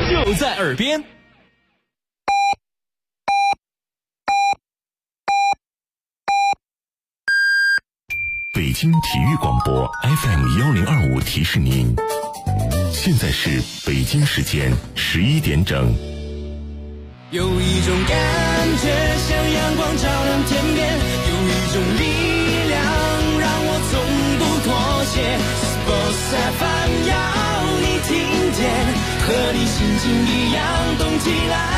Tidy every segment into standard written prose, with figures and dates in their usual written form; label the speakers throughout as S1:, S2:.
S1: 就在耳边。
S2: 北京体育广播 FM1025提示您，现在是北京时间11点整。
S3: 有一种感觉像阳光照亮天边，有一种力量让我从不妥协。Sports FM 要你听见，和你心情一样动起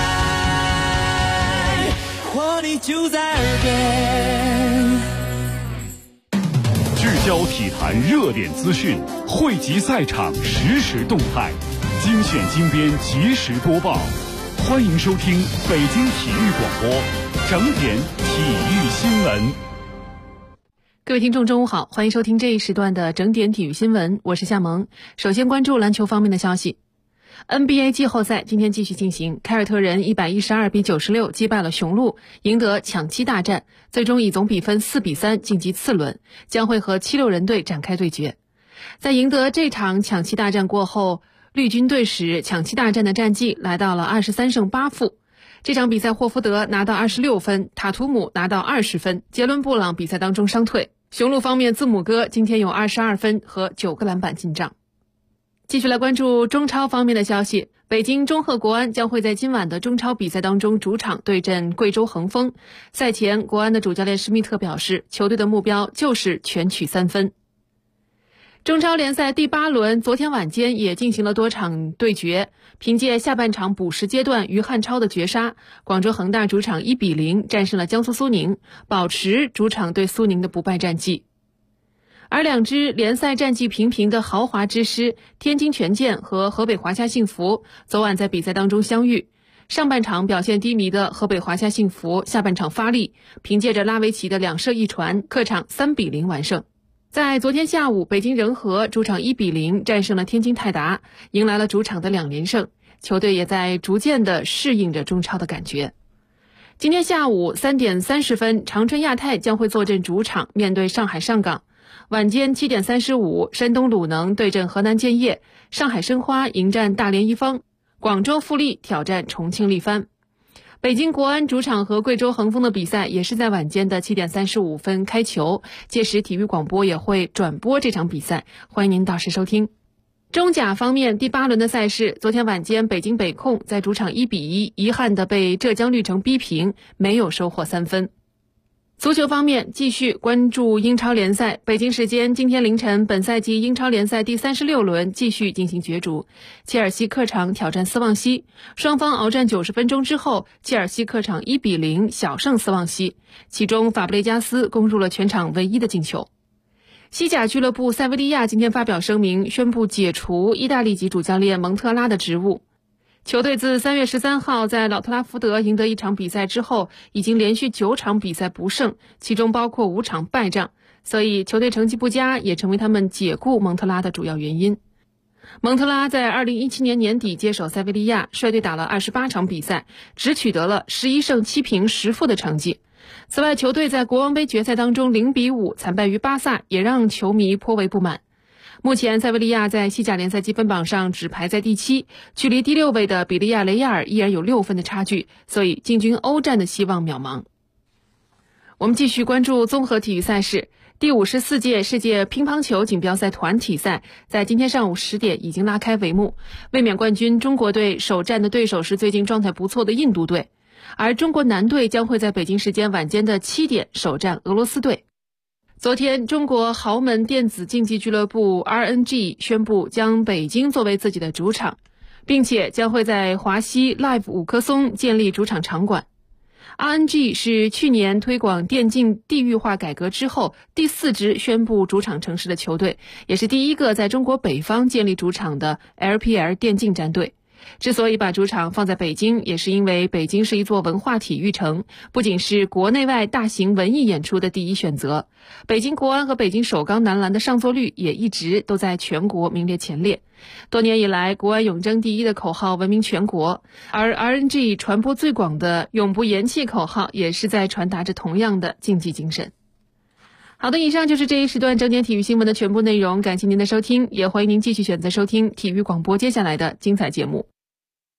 S3: 来，活力就在耳边。
S4: 聚焦体坛热点资讯，汇集赛场实时动态，精选精编及时播报。欢迎收听北京体育广播整点体育新闻。
S5: 各位听众中午好，欢迎收听这一时段的整点体育新闻，我是夏萌。首先关注篮球方面的消息。NBA 季后赛今天继续进行，凯尔特人112比96击败了雄鹿，赢得抢七大战，最终以总比分4比3晋级次轮，将会和76人队展开对决。在赢得这场抢七大战过后，绿军队使抢七大战的战绩来到了23胜8负。这场比赛霍福德拿到26分，塔图姆拿到20分，杰伦布朗比赛当中伤退。雄鹿方面，字母哥今天有22分和9个篮板进账。继续来关注中超方面的消息，北京中赫国安将会在今晚的中超比赛当中主场对阵贵州恒丰。赛前，国安的主教练施密特表示，球队的目标就是全取3分。中超联赛第8轮昨天晚间也进行了多场对决，凭借下半场补时阶段于汉超的绝杀，广州恒大主场1比0战胜了江苏苏宁，保持主场对苏宁的不败战绩。而两支联赛战绩平平的豪华之师天津权健和河北华夏幸福昨晚在比赛当中相遇，上半场表现低迷的河北华夏幸福下半场发力，凭借着拉维奇的2射1传，客场3比0完胜。在昨天下午，北京人和主场1比0战胜了天津泰达，迎来了主场的2连胜，球队也在逐渐的适应着中超的感觉。今天下午3点30分，长春亚泰将会坐镇主场面对上海上港。晚间7点35，山东鲁能对阵河南建业，上海申花迎战大连一方，广州富力挑战重庆力帆。北京国安主场和贵州恒丰的比赛也是在晚间的7点35分开球，届时体育广播也会转播这场比赛，欢迎您到时收听。中甲方面，第8轮的赛事，昨天晚间北京北控在主场1比1遗憾地被浙江绿城逼平，没有收获3分。足球方面，继续关注英超联赛。北京时间今天凌晨，本赛季英超联赛第36轮继续进行角逐，切尔西客场挑战斯旺西，双方鏖战90分钟之后，切尔西客场1比0小胜斯旺西，其中法布雷加斯攻入了全场唯一的进球。西甲俱乐部塞维利亚今天发表声明，宣布解除意大利籍主教练蒙特拉的职务。球队自3月13号在老特拉福德赢得1场比赛之后，已经连续9场比赛不胜，其中包括5场败仗，所以球队成绩不佳也成为他们解雇蒙特拉的主要原因。蒙特拉在2017年年底接手塞维利亚，率队打了28场比赛，只取得了11胜7平10负的成绩。此外，球队在国王杯决赛当中0比5惨败于巴萨，也让球迷颇为不满。目前塞维利亚在西甲联赛积分榜上只排在第7，距离第6位的比利亚雷亚尔依然有6分的差距，所以进军欧战的希望渺茫。我们继续关注综合体育赛事。第54届世界乒乓球锦标赛团体赛在今天上午10点已经拉开帷幕，卫冕冠军中国队首战的对手是最近状态不错的印度队，而中国男队将会在北京时间晚间的7点首战俄罗斯队。昨天，中国豪门电子竞技俱乐部 RNG 宣布将北京作为自己的主场，并且将会在华西 Live 五棵松建立主场场馆。RNG 是去年推广电竞地域化改革之后第4支宣布主场城市的球队，也是第一个在中国北方建立主场的 LPL 电竞战队。之所以把主场放在北京，也是因为北京是一座文化体育城，不仅是国内外大型文艺演出的第一选择，北京国安和北京首钢男篮的上座率也一直都在全国名列前列。多年以来，国安永争第一的口号闻名全国，而 RNG 传播最广的永不言弃口号也是在传达着同样的竞技精神。好的，以上就是这一时段整点体育新闻的全部内容，感谢您的收听，也欢迎您继续选择收听体育广播接下来的精彩节目。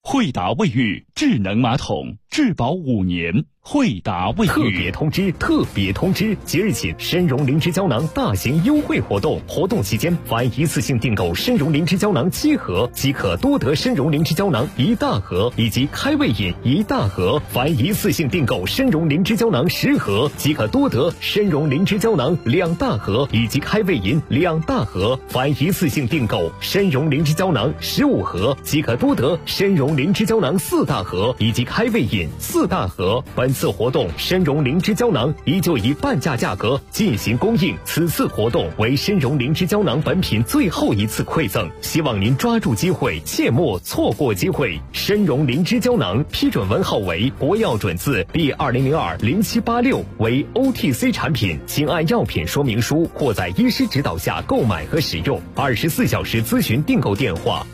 S4: 惠达卫浴智能马桶，质保5年。惠达卫浴
S1: 特别通知！即日起，参茸灵芝胶囊大型优惠活动，活动期间凡一次性订购参茸灵芝胶囊7盒，即可多得参茸灵芝胶囊1大盒以及开胃饮1大盒；凡一次性订购参茸灵芝胶囊10盒，即可多得参茸灵芝胶囊2大盒以及开胃饮2大盒；凡一次性订购参茸灵芝胶囊15盒，即可多得参茸灵芝胶囊4大盒以及开胃饮4大盒。本次活动参茸灵芝胶囊依旧以半价价格进行供应，此次活动为参茸灵芝胶囊本品最后一次馈赠，希望您抓住机会，切莫错过机会。参茸灵芝胶囊批准文号为国药准字第20020786，为 OTC 产品，请按药品说明书或在医师指导下购买和使用。24小时咨询订购电话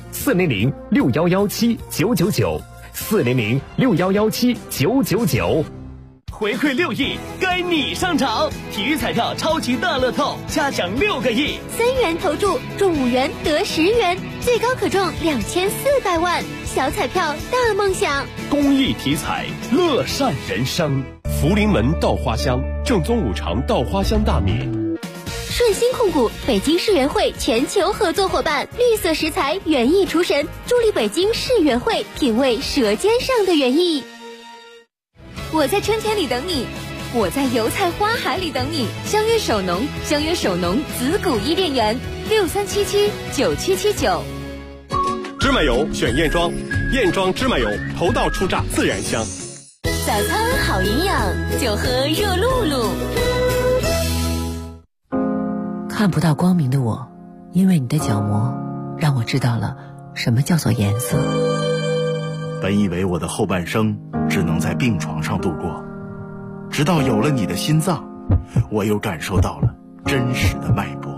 S1: ：400-6117-999，400-6117-999。
S6: 回馈6亿，该你上场！体育彩票超级大乐透，嘉奖6个亿
S7: ，3元投注中5元得10元，最高可中2400万。小彩票大梦想，
S6: 公益体彩，乐善人生。
S8: 福临门稻花香，正宗5常稻花香大米。
S7: 顺鑫控股北京世园会全球合作伙伴，绿色食材园艺厨神，助力北京世园会品味舌尖上的园艺。我在春天里等你，我在油菜花海里等你。相约首农子谷伊甸园，63779779。
S8: 芝麻油选燕庄，燕庄芝麻油头道出榨自然香。
S7: 早餐好营养，就喝热露露。
S9: 看不到光明的我，因为你的角膜，让我知道了什么叫做颜色。
S10: 本以为我的后半生只能在病床上度过，直到有了你的心脏，我又感受到了真实的脉搏。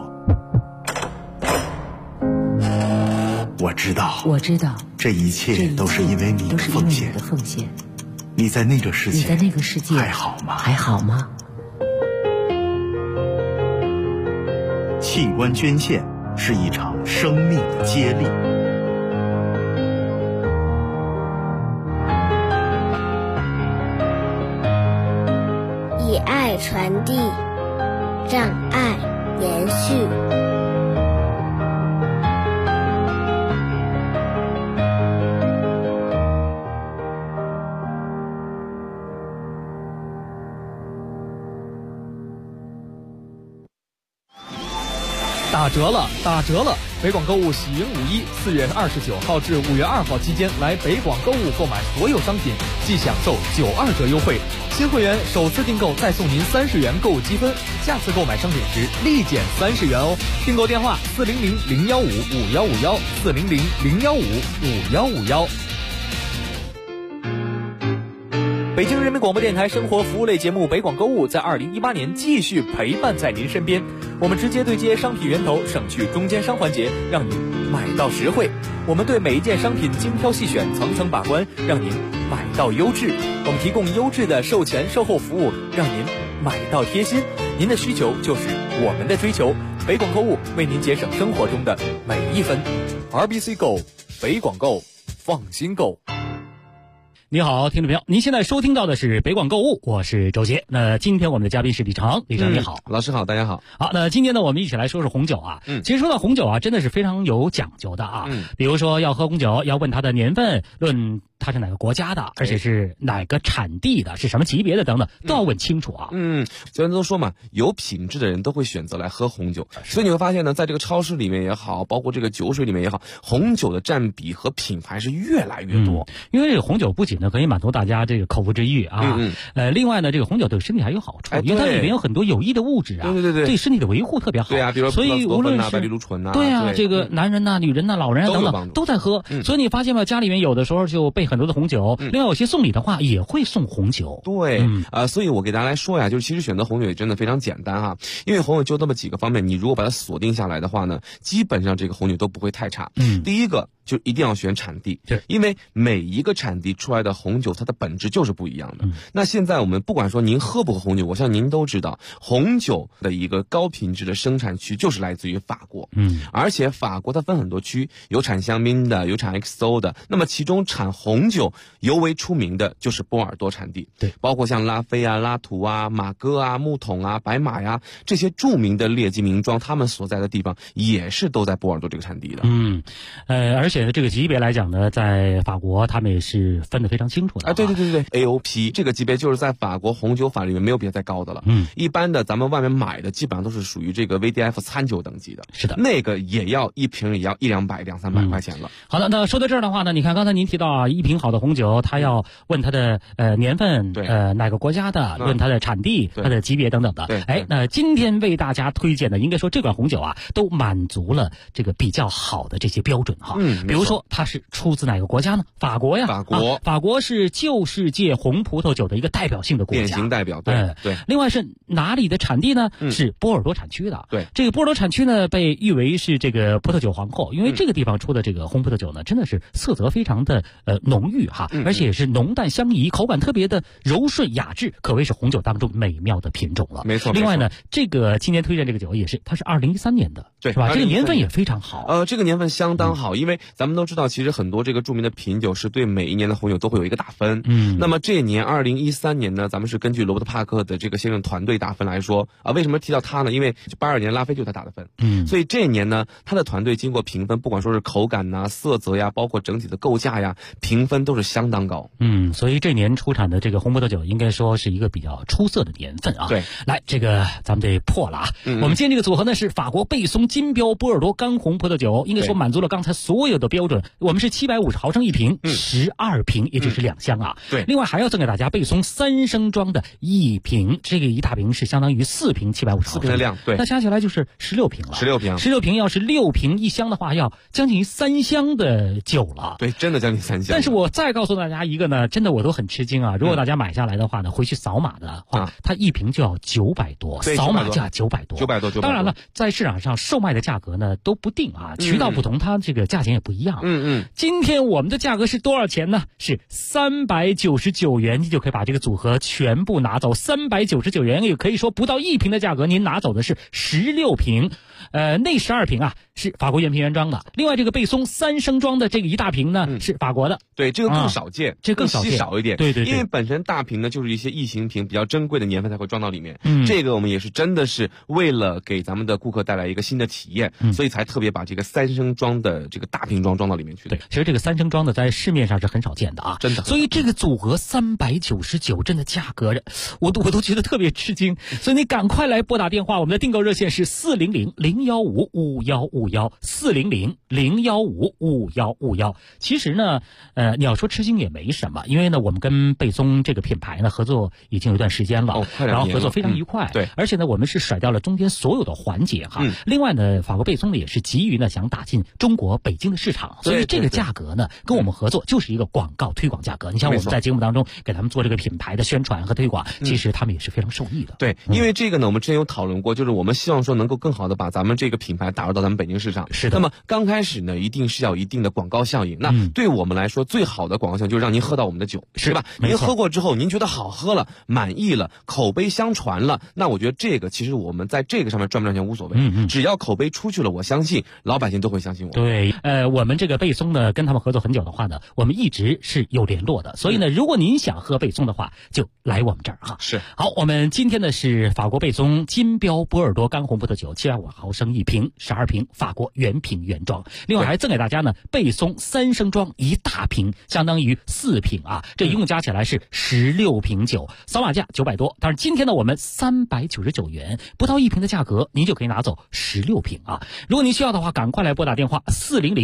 S10: 我知道，这一切都是因为你的奉献。你在那个世界还好吗？器官捐献是一场生命的接力。
S11: 以爱传递，让爱延续。
S12: 打折了！北广购物喜迎5·1，4月29号至5月2号期间来北广购物购买所有商品，即享受92折优惠。新会员首次订购再送您30元购物积分，下次购买商品时立减30元哦。订购电话：400-015-5151，400-015-5151。北京人民广播电台生活服务类节目北广购物在2018年继续陪伴在您身边。我们直接对接商品源头，省去中间商环节，让您买到实惠。我们对每一件商品精挑细选，层层把关，让您买到优质。我们提供优质的售前售后服务，让您买到贴心。您的需求就是我们的追求。北广购物为您节省生活中的每一分。RBC Go， 北广购，放心购。
S13: 你好，听众朋友，您现在收听到的是北广购物，我是周杰。那今天我们的嘉宾是李成，李成你好。
S14: 老师好，大家好。
S13: 好，那今天呢，我们一起来说说红酒啊。其实说到红酒啊，真的是非常有讲究的啊。比如说要喝红酒，要问它的年份，论它是哪个国家的，而且是哪个产地的，是什么级别的等等，都要问清楚啊。
S14: 虽然都说嘛，有品质的人都会选择来喝红酒，所以你会发现呢，在这个超市里面也好，包括这个酒水里面也好，红酒的占比和品牌是越来越多。
S13: 因为这个红酒不仅呢可以满足大家这个口腹之欲啊，另外呢，这个红酒对身体还有好处，因为它里面有很多有益的物质啊，对身体的维护特别好。
S14: 对啊，比如
S13: 所以无论是
S14: 白藜芦醇啊，
S13: 对啊，这个男人呐、女人呐、老人啊等等都在喝。所以你发现吗？家里面有的时候就备很多的红酒。另外有些送礼的话也会送红酒。
S14: 对，所以我给大家来说呀，就是其实选择红酒也真的非常简单哈，因为红酒就那么几个方面，你如果把它锁定下来的话呢，基本上这个红酒都不会太差。第一个就一定要选产地，因为每一个产地出来的红酒它的本质就是不一样的。那现在我们不管说您喝不喝红酒，我相信您都知道，红酒的一个高品质的生产区就是来自于法国。而且法国它分很多区，有产香槟的，有产 XO 的，那么其中产红酒尤为出名的就是波尔多产地。
S13: 对，
S14: 包括像拉菲啊、拉图啊、马哥啊、木桶啊、白马呀，这些著名的劣迹名庄，他们所在的地方也是都在波尔多这个产地的。
S13: 而且呢，这个级别来讲呢，在法国他们也是分得非常清楚的。
S14: 对 AOP 这个级别就是在法国红酒法里面没有比它再高的了。一般的咱们外面买的基本上都是属于这个 VDF 餐酒等级的。
S13: 是的，
S14: 那个也要一瓶也要100-200、200-300块钱了。
S13: 好的，那说到这儿的话呢，你看刚才您提到啊，一瓶好的红酒，它要问它的年份，哪个国家的，问它的产地，它的级别等等的。那今天为大家推荐的，应该说这款红酒啊，都满足了这个比较好的这些标准哈。比如说它是出自哪个国家呢？法国呀，法国是旧世界红葡萄酒的一个代表性的国家，
S14: 典型代表。对。
S13: 另外是哪里的产地呢？是波尔多产区的。对，这个波尔多产区呢，被誉为是这个葡萄酒皇后，因为这个地方出的这个红葡萄酒呢，真的是色泽非常的浓郁哈，而且也是浓淡相宜，口感特别的柔顺雅致，可谓是红酒当中美妙的品种了。
S14: 没错。
S13: 另外呢，这个今天推荐这个酒也是，它是2013年的，
S14: 对，
S13: 是吧？这个年份也非常好。
S14: 这个年份相当好，因为咱们都知道，其实很多这个著名的品酒是对每一年的红酒都会有一个打分。那么这年2013年呢，咱们是根据罗伯特帕克的这个先生团队打分来说啊，为什么提到他呢？因为82年拉菲就是他打的分。所以这一年呢，他的团队经过评分，不管说是口感呐、色泽呀，包括整体的构架呀，评分都是相当高。
S13: 所以这年出产的这个红葡萄酒应该说是一个比较出色的年份啊。
S14: 对，
S13: 来，这个咱们得破了啊。我们今天这个组合呢是法国贝松金标波尔多干红葡萄酒，应该说满足了刚才所有的标准。我们是750毫升一瓶，12瓶，也就是2箱啊。
S14: 对，
S13: 另外还要赠给大家贝松3升装的一瓶，这个一大瓶是相当于4瓶750毫升。4
S14: 瓶的量，对，
S13: 那加起来就是16瓶了。16瓶要是6瓶1箱的话，要将近3箱的酒了。
S14: 对，真的将近3箱。
S13: 但是我再告诉大家一个呢，真的我都很吃惊啊！如果大家买下来的话呢，回去扫码的话，它一瓶就要900多，扫码价900多。
S14: 900多。
S13: 当然了，在市场上售卖的价格呢都不定啊，渠道不同，它这个价钱也不一样。今天我们的价格是多少钱呢？是399元，你就可以把这个组合全部拿走。399元，也可以说不到1瓶的价格，您拿走的是16瓶。那12瓶啊是法国原瓶原装的，另外这个贝松3升装的这个一大瓶呢是法国的。
S14: 对，这个更少见，
S13: 这更
S14: 稀少一点。
S13: 对，
S14: 因为本身大瓶呢就是一些异形瓶，比较珍贵的年份才会装到里面。这个我们也是真的是为了给咱们的顾客带来一个新的体验，所以才特别把这个3升装的这个大瓶装到里面去的。
S13: 对，其实这个3升装的在市面上是很少见的啊，
S14: 真的。
S13: 所以这个组合399，真的价格我都觉得特别吃惊。所以你赶快来拨打电话，我们的订购热线是400-015-5151，400-015-5151。其实呢，你要说吃惊也没什么，因为呢，我们跟贝松这个品牌呢合作已经有一段时间了，然后合作非常愉快。
S14: 对，
S13: 而且呢，我们是甩掉了中间所有的环节哈。另外呢，法国贝松呢也是急于呢想打进中国北京的市场，所以这个价格呢跟我们合作就是一个广告推广价格。你像我们在节目当中给他们做这个品牌的宣传和推广，其实他们也是非常受益的。
S14: 对，因为这个呢，我们之前有讨论过，就是我们希望说能够更好的把咱们这个品牌打入到咱们北京市场。
S13: 是的。
S14: 那么刚开始呢，一定是要有一定的广告效应。那对我们来说，最好的广告效应就是让您喝到我们的酒，是吧？您喝过之后，您觉得好喝了，满意了，口碑相传了，那我觉得这个其实我们在这个上面赚不赚钱无所谓。只要口碑出去了，我相信老百姓都会相信我。
S13: 对，我们这个贝松呢，跟他们合作很久的话呢，我们一直是有联络的。所以呢，如果您想喝贝松的话，就来我们这儿哈。
S14: 是。
S13: 好，我们今天呢是法国贝松金标波尔多干红葡萄酒，750毫升一瓶，12瓶，法国原瓶原装。另外还赠给大家呢贝松3升装一大瓶，相当于4瓶啊，这一共加起来是16瓶酒，扫码价900多。但是今天呢，我们399元，不到1瓶的价格，您就可以拿走16瓶啊。如果您需要的话，赶快来拨打电话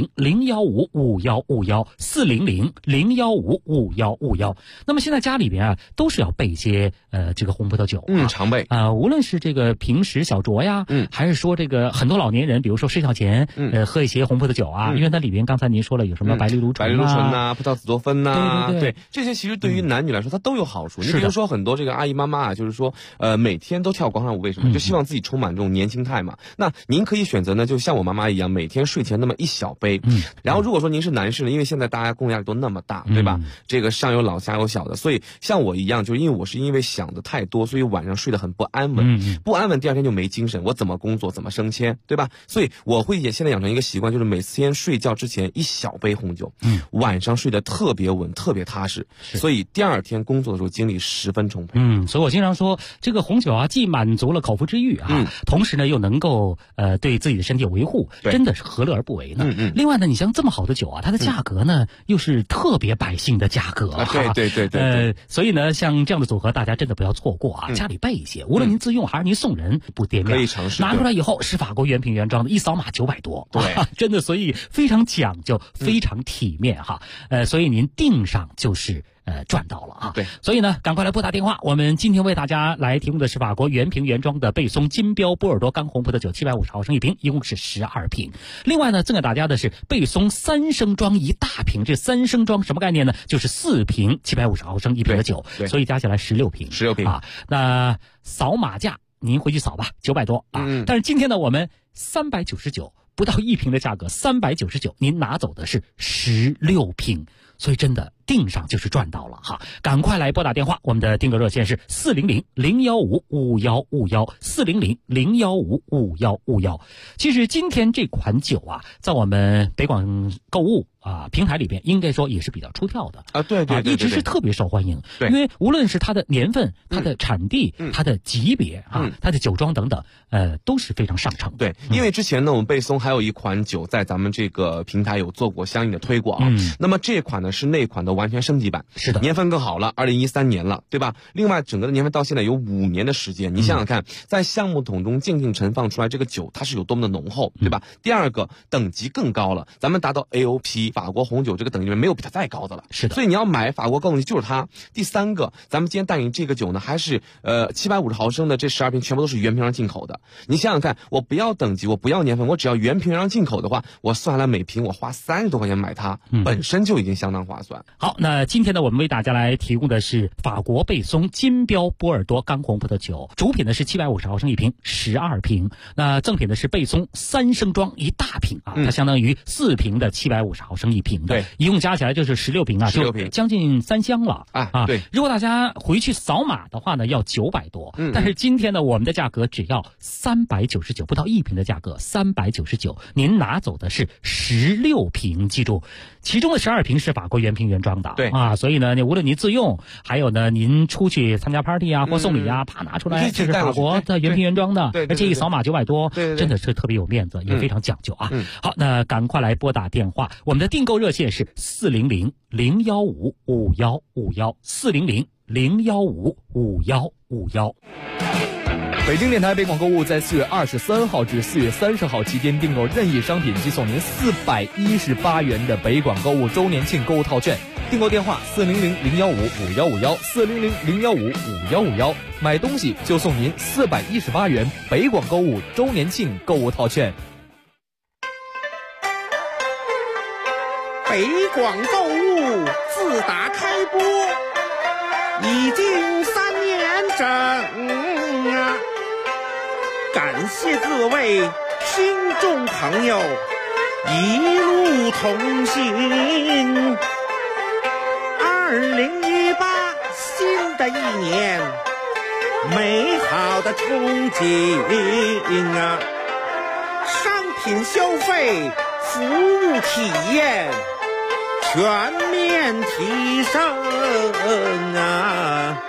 S13: 400-015-5151，400-015-5151。那么现在家里边啊，都是要备一些这个红葡萄酒，
S14: 常备
S13: 无论是这个平时小酌呀，还是说这个很多老年人，比如说睡觉前喝一些红葡萄酒啊，因为它里边刚才您说了有什么白藜芦醇
S14: 呐、葡萄紫多酚呐，
S13: 对，
S14: 这些其实对于男女来说它都有好处。你比如说很多这个阿姨妈妈啊，就是说每天都跳广场舞，为什么？就希望自己充满这种年轻态嘛。那您可以选择呢，就像我妈妈一样，每天睡前那么一小杯。然后如果说您是男士呢，因为现在大家工作压力都那么大，对吧？这个上有老下有小的，所以像我一样，就是因为想的太多，所以晚上睡得很不安稳，不安稳，第二天就没精神，我怎么工作，怎么升迁，对吧？所以我会现在养成一个习惯，就是每天睡觉之前一小杯红酒，晚上睡得特别稳，特别踏实，所以第二天工作的时候精力十分充沛。
S13: 所以我经常说，这个红酒啊，既满足了口腹之欲啊，同时呢又能够对自己的身体有维护，真的是何乐而不为呢？另外呢，你像这么好的酒啊，它的价格呢又是特别百姓的价格，
S14: 对，
S13: 所以呢，像这样的组合，大家真的不要错过啊！家里备一些，无论您自用还是您送人，不掂量，
S14: 可以尝试。
S13: 拿出来以后是法国原瓶原装的，一扫码900多，
S14: 对，
S13: 真的，所以非常讲究，非常体面哈。所以您订上就是赚到了啊！
S14: 对，
S13: 所以呢，赶快来拨打电话。我们今天为大家来提供的是法国原瓶原装的贝松金标波尔多干红葡萄酒，750毫升一瓶，一共是12瓶。另外呢，赠给大家的是贝松3升装一大瓶，这3升装什么概念呢？就是4瓶750毫升一瓶的酒，所以加起来16瓶啊。那扫码价您回去扫吧，900多啊。但是今天呢，我们399不到1瓶的价格，399，您拿走的是16瓶。所以真的订上就是赚到了哈！赶快来拨打电话，我们的订购热线是400-015-5151，400-015-5151。其实今天这款酒啊，在我们北广购物平台里边，应该说也是比较出挑的
S14: 啊，对，
S13: 一直是特别受欢迎。因为无论是它的年份、它的产地、它的级别它的酒庄等等，都是非常上乘。
S14: 对，因为之前呢，我们贝松还有一款酒在咱们这个平台有做过相应的推广，那么这款呢是那款的完全升级版，
S13: 是的，
S14: 年份更好了，2013年了，对吧？另外整个的年份到现在有5年的时间，你想想看，在橡木桶中静静陈放出来这个酒，它是有多么的浓厚，对吧？第二个等级更高了，咱们达到 AOP 法国红酒这个等级里面没有比它再高的了，
S13: 是的。
S14: 所以你要买法国高等级就是它。第三个，咱们今天带你这个酒呢，还是750毫升的这12瓶全部都是原瓶上进口的。你想想看，我不要等级，我不要年份，我只要原瓶上进口的话，我算下来每瓶我花30多块钱买它，本身就已经相当划算。
S13: 好，那今天呢，我们为大家来提供的是法国贝松金标波尔多干红葡萄酒，主品呢是750毫升一瓶，12瓶。那赠品呢是贝松3升装一大瓶啊，它相当于4瓶的750毫升一瓶的，
S14: 对，
S13: 一共加起来就是16瓶啊，就将近3箱了
S14: 啊。对，
S13: 如果大家回去扫码的话呢，要900多，但是今天呢，我们的价格只要399，不到1瓶的价格399，您拿走的是16瓶，记住，其中的12瓶是法国原瓶原装的，
S14: 对
S13: 啊，所以呢，无论您自用，还有呢，您出去参加 party 啊或送礼啊，啪拿出来，这是法国的原瓶原装的，而且一扫码900多，真的是特别有面子，也非常讲究啊。好，那赶快来拨打电话，我们的订购热线是400-015-5151，400-015-5151。
S12: 北京电台北广购物在4月23号至4月30号期间订购任意商品即送您418元的北广购物周年庆购物套券。订购电话400-015-5151，400-015-5151，买东西就送您418元北广购物周年庆购物套券。
S15: 北广购物自打开播已经3年整啊，感谢各位听众朋友一路同行。2018新的一年，美好的憧憬啊，商品消费，服务体验全面提升啊！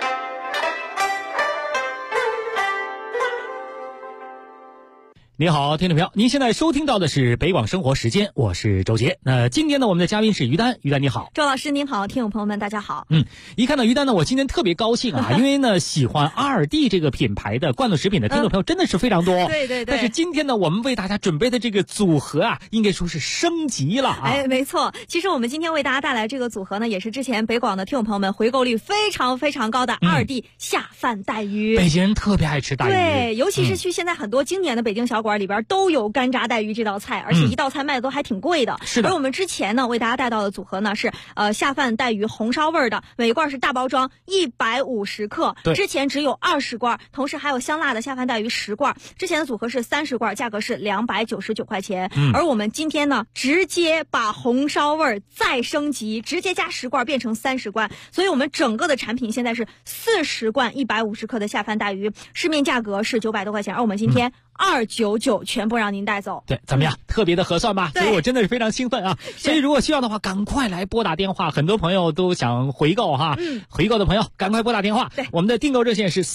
S13: 你好，听众朋友，您现在收听到的是北广生活时间，我是周杰。今天呢，我们的嘉宾是于丹，于丹你好。
S16: 周老师您好，听众朋友们大家好。
S13: 一看到于丹呢，我今天特别高兴啊，因为呢，喜欢ALD这个品牌的罐头食品的听众朋友真的是非常多。
S16: 对。
S13: 但是今天呢，我们为大家准备的这个组合啊，应该说是升级了啊。
S16: 没错。其实我们今天为大家带来这个组合呢，也是之前北广的听众朋友们回购率非常非常高的ALD下饭带鱼。
S13: 北京人特别爱吃带鱼。
S16: 对，尤其是去现在很多经典的北京小馆馆里边都有干炸带鱼这道菜，而且一道菜卖的都还挺贵的。
S13: 是的。
S16: 而我们之前呢为大家带到的组合呢是下饭带鱼红烧味的，每罐是大包装150克，之前只有20罐，同时还有香辣的下饭带鱼10罐，之前的组合是30罐，价格是299块钱。而我们今天呢直接把红烧味再升级，直接加10罐变成30罐，所以我们整个的产品现在是40罐150克的下饭带鱼，市面价格是900多块钱，而我们今天299全部让您带走。
S13: 对，怎么样？特别的合算吧？所以我真的是非常兴奋啊！所以如果需要的话，赶快来拨打电话。很多朋友都想回购哈，回购的朋友赶快拨打电话。对，我们的订购热线是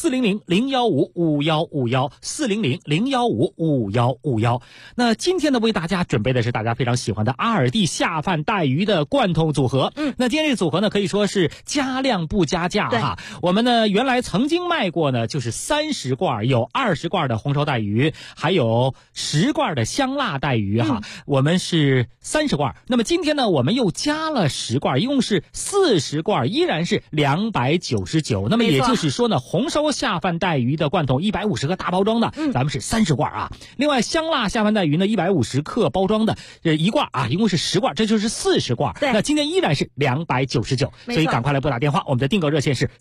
S13: 400-015-5151，400-015-5151。那今天呢，为大家准备的是大家非常喜欢的阿尔蒂下饭带鱼的罐头组合。那今天这个组合呢，可以说是加量不加价哈。我们呢原来曾经卖过呢，就是30罐，有20罐的红烧带鱼，还有10罐的香辣带鱼哈。我们是30罐，那么今天呢，我们又加了10罐，一共是40罐，依然是299。那么也就是说呢，红烧下饭带鱼的罐头150克大包装的，咱们是30罐啊。另外香辣下饭带鱼呢，150克包装的一罐啊，一共是10罐，这就是40罐。那今天依然是299，所以赶快来拨打电话，我们的订购热线是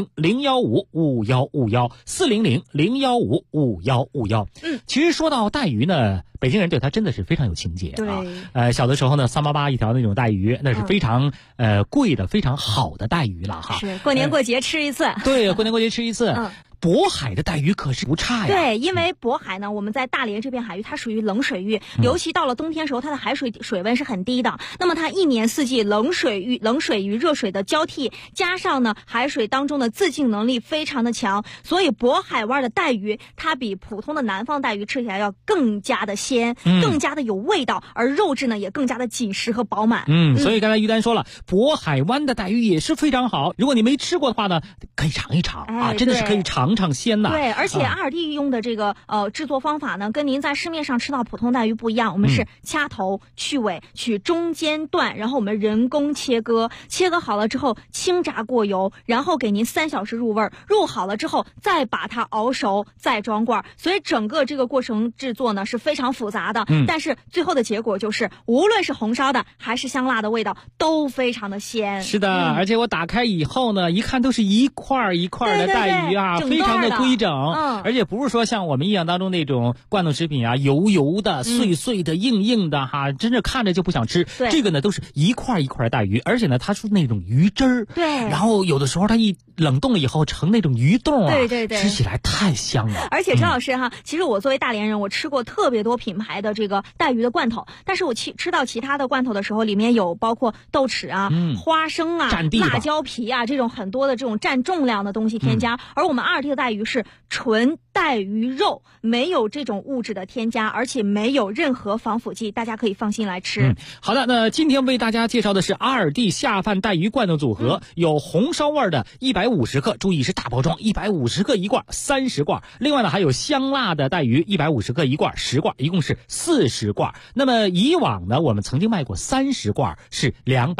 S13: 400-015-5151，400-015-5151。其实说到带鱼呢，北京人对它真的是非常有情节啊。小的时候呢，388一条那种带鱼，那是非常贵的、非常好的带鱼了哈。
S16: 是过年过节吃一次。
S13: 对，过年过节吃一次。渤海的带鱼可是不差呀。
S16: 对，因为渤海呢，我们在大连这片海域，它属于冷水域，尤其到了冬天时候，它的海水温是很低的。那么它一年四季冷水与热水的交替，加上呢海水当中的自净能力非常的强，所以渤海湾的带鱼它比普通的南方带鱼吃起来要更加的鲜，更加的有味道，而肉质呢也更加的紧实和饱满。
S13: 所以刚才于丹说了，渤海湾的带鱼也是非常好，如果你没吃过的话呢，可以尝一尝啊，真的是可以尝鲜呐。
S16: 对，而且阿尔蒂用的这个制作方法呢，跟您在市面上吃到普通带鱼不一样，我们是掐头去尾，取中间段，然后我们人工切割好了之后轻炸过油，然后给您3小时入味，入好了之后再把它熬熟，再装罐，所以整个这个过程制作呢是非常复杂的。但是最后的结果就是，无论是红烧的还是香辣的味道都非常的鲜。
S13: 是的，而且我打开以后呢，一看都是一块一块的带鱼啊，非常的规整，而且不是说像我们印象当中那种罐头食品啊，油油的、碎碎的、硬硬的哈，真是看着就不想吃。这个呢都是一块一块的带鱼，而且呢它是那种鱼汁儿，然后有的时候它一冷冻了以后成那种鱼冻啊，吃起来太香了。
S16: 而且陈老师哈，其实我作为大连人，我吃过特别多品牌的这个带鱼的罐头，但是我吃到其他的罐头的时候，里面有包括豆豉啊、花生啊、辣椒皮啊这种很多的这种占重量的东西添加，而我们阿尔蒂的带鱼是纯带鱼肉，没有这种物质的添加，而且没有任何防腐剂，大家可以放心来吃。
S13: 好的，那今天为大家介绍的是阿尔蒂下饭带鱼罐头组合，有红烧味的150克，注意是大包装，150克一罐，30罐。另外呢，还有香辣的带鱼150克一罐，10罐，一共是40罐。那么以往呢，我们曾经卖过30罐是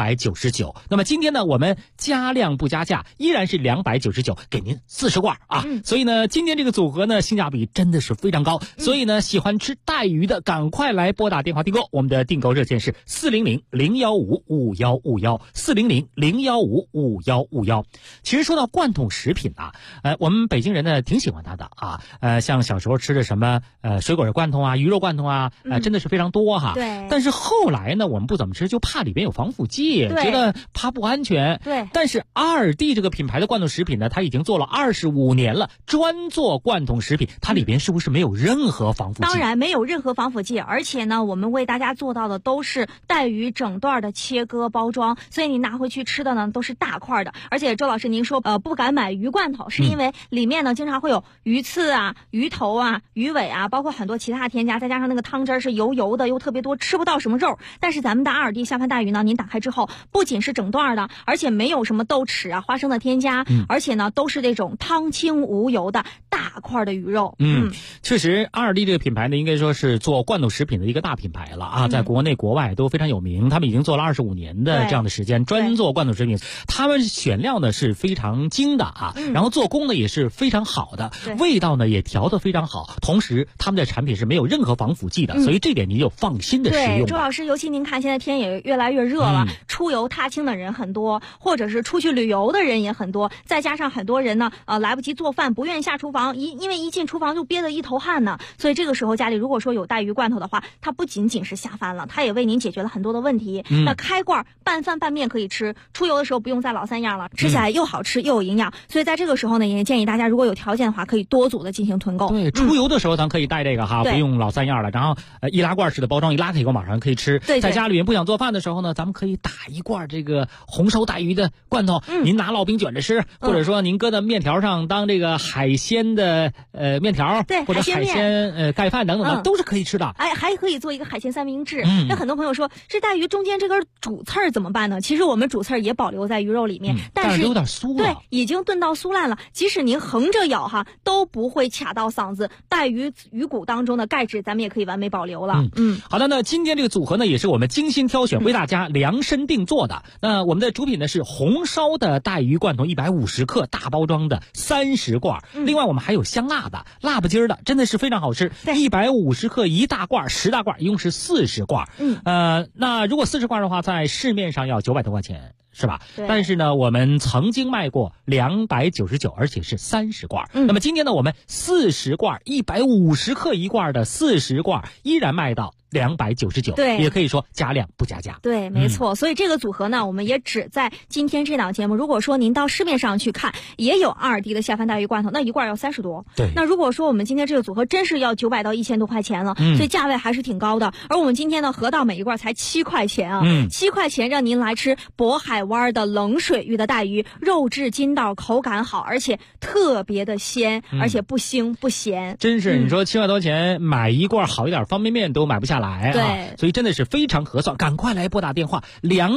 S13: 299，那么今天呢，我们加量不加价，依然是299，给您40罐啊。所以呢，今天这个组合呢，性价比真的是非常高。所以呢，喜欢吃带鱼的，赶快来拨打电话订购。我们的订购热线是400-015-5151，400-015-5151。其实说到罐头食品啊，我们北京人呢挺喜欢它的啊。像小时候吃的什么水果罐头啊、鱼肉罐头啊，真的是非常多哈。
S16: 对。
S13: 但是后来呢，我们不怎么吃，就怕里边有防腐剂，觉得怕不安全。
S16: 对。
S13: 但是阿尔蒂这个品牌的罐头食品呢，它已经做了25年了，专做罐头食品，它里边是不是没有任何防腐剂？
S16: 当然没有任何防腐剂，而且呢，我们为大家做到的都是带鱼整段的切割包装，所以你拿回去吃的呢都是大块的。而且周老师您说不敢买鱼罐头，是因为里面呢经常会有鱼刺啊、鱼头啊、鱼尾啊，包括很多其他添加，再加上那个汤汁是油油的又特别多，吃不到什么肉。但是咱们的阿尔蒂下饭带鱼呢，您打开之后不仅是整段的，而且没有什么豆豉啊、花生的添加，而且呢都是那种汤清无油的大块块的鱼肉。
S13: 确实，2D 这个品牌呢，应该说是做罐头食品的一个大品牌了啊，在国内国外都非常有名。他们已经做了25年的这样的时间，专做罐头食品。他们选料呢是非常精的啊，然后做工呢也是非常好的，味道呢也调得非常好。同时，他们的产品是没有任何防腐剂的，所以这点你就放心的使用。
S16: 对，周老师，尤其您看现在天也越来越热了，出游踏青的人很多，或者是出去旅游的人也很多，再加上很多人呢，来不及做饭，不愿意下厨房，因为一进厨房就憋得一头汗呢。所以这个时候家里如果说有带鱼罐头的话，它不仅仅是下饭了，它也为您解决了很多的问题。那开罐拌饭拌面可以吃，出游的时候不用再老三样了，吃起来又好吃又有营养。所以在这个时候呢，也建议大家如果有条件的话，可以多组的进行囤购。
S13: 对，出游的时候咱可以带这个哈，不用老三样了。然后易拉罐式的包装，一拉开以后马上可以吃。
S16: 对，
S13: 在家里面不想做饭的时候呢，咱们可以打一罐这个红烧带鱼的罐头，您拿烙饼卷着吃，或者说您搁在面条上当这个海鲜的面条，
S16: 对，
S13: 或者海鲜盖饭等等的，都是可以吃的。
S16: 哎，还可以做一个海鲜三明治。那很多朋友说，这带鱼中间这根主刺儿怎么办呢？其实我们主刺儿也保留在鱼肉里面，但是
S13: 有点酥了，
S16: 对，已经炖到酥烂了。即使您横着咬哈，都不会卡到嗓子。带鱼骨当中的钙质，咱们也可以完美保留了。
S13: 好的，那今天这个组合呢，也是我们精心挑选，为大家量身定做的。那我们的主品呢是红烧的带鱼罐头150克大包装的30罐，另外我们还有香辣的、辣不筋儿的，真的是非常好吃。150克1大罐，10大罐，一共是40罐。那如果40罐的话，在市面上要900多块钱。是吧？但是呢，我们曾经卖过299，而且是30罐。那么今天呢，我们40罐150克1罐的40罐依然卖到299，
S16: 对，
S13: 也可以说加量不加价。
S16: 对，没错。所以这个组合呢，我们也只在今天这档节目。如果说您到市面上去看，也有2D 的下饭带鱼罐头，那一罐要30多。
S13: 对。
S16: 那如果说我们今天这个组合真是要900到1000多块钱了，所以价位还是挺高的。而我们今天呢，合到每一罐才7块钱啊，7块钱让您来吃渤海湾的冷水域的带鱼，肉质筋道，口感好，而且特别的鲜，而且不腥不咸。
S13: 真是，你说7块多钱买一罐好一点方便面都买不下来啊！
S16: 对，
S13: 所以真的是非常合算，赶快来拨打电话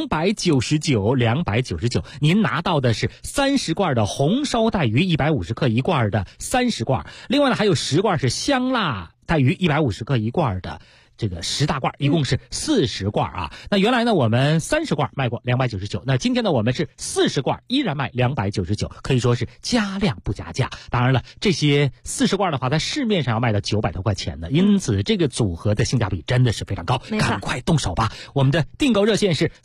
S13: 299，您拿到的是30罐的红烧带鱼150克1罐的30罐，另外呢还有10罐是香辣带鱼150克1罐的。这个10大罐，一共是40罐啊。那原来呢，我们30罐卖过299，那今天呢，我们是40罐依然卖299，可以说是加量不加价。当然了，这些40罐的话，在市面上要卖到900多块钱的，因此这个组合的性价比真的是非常高，赶快动手吧！我们的订购热线是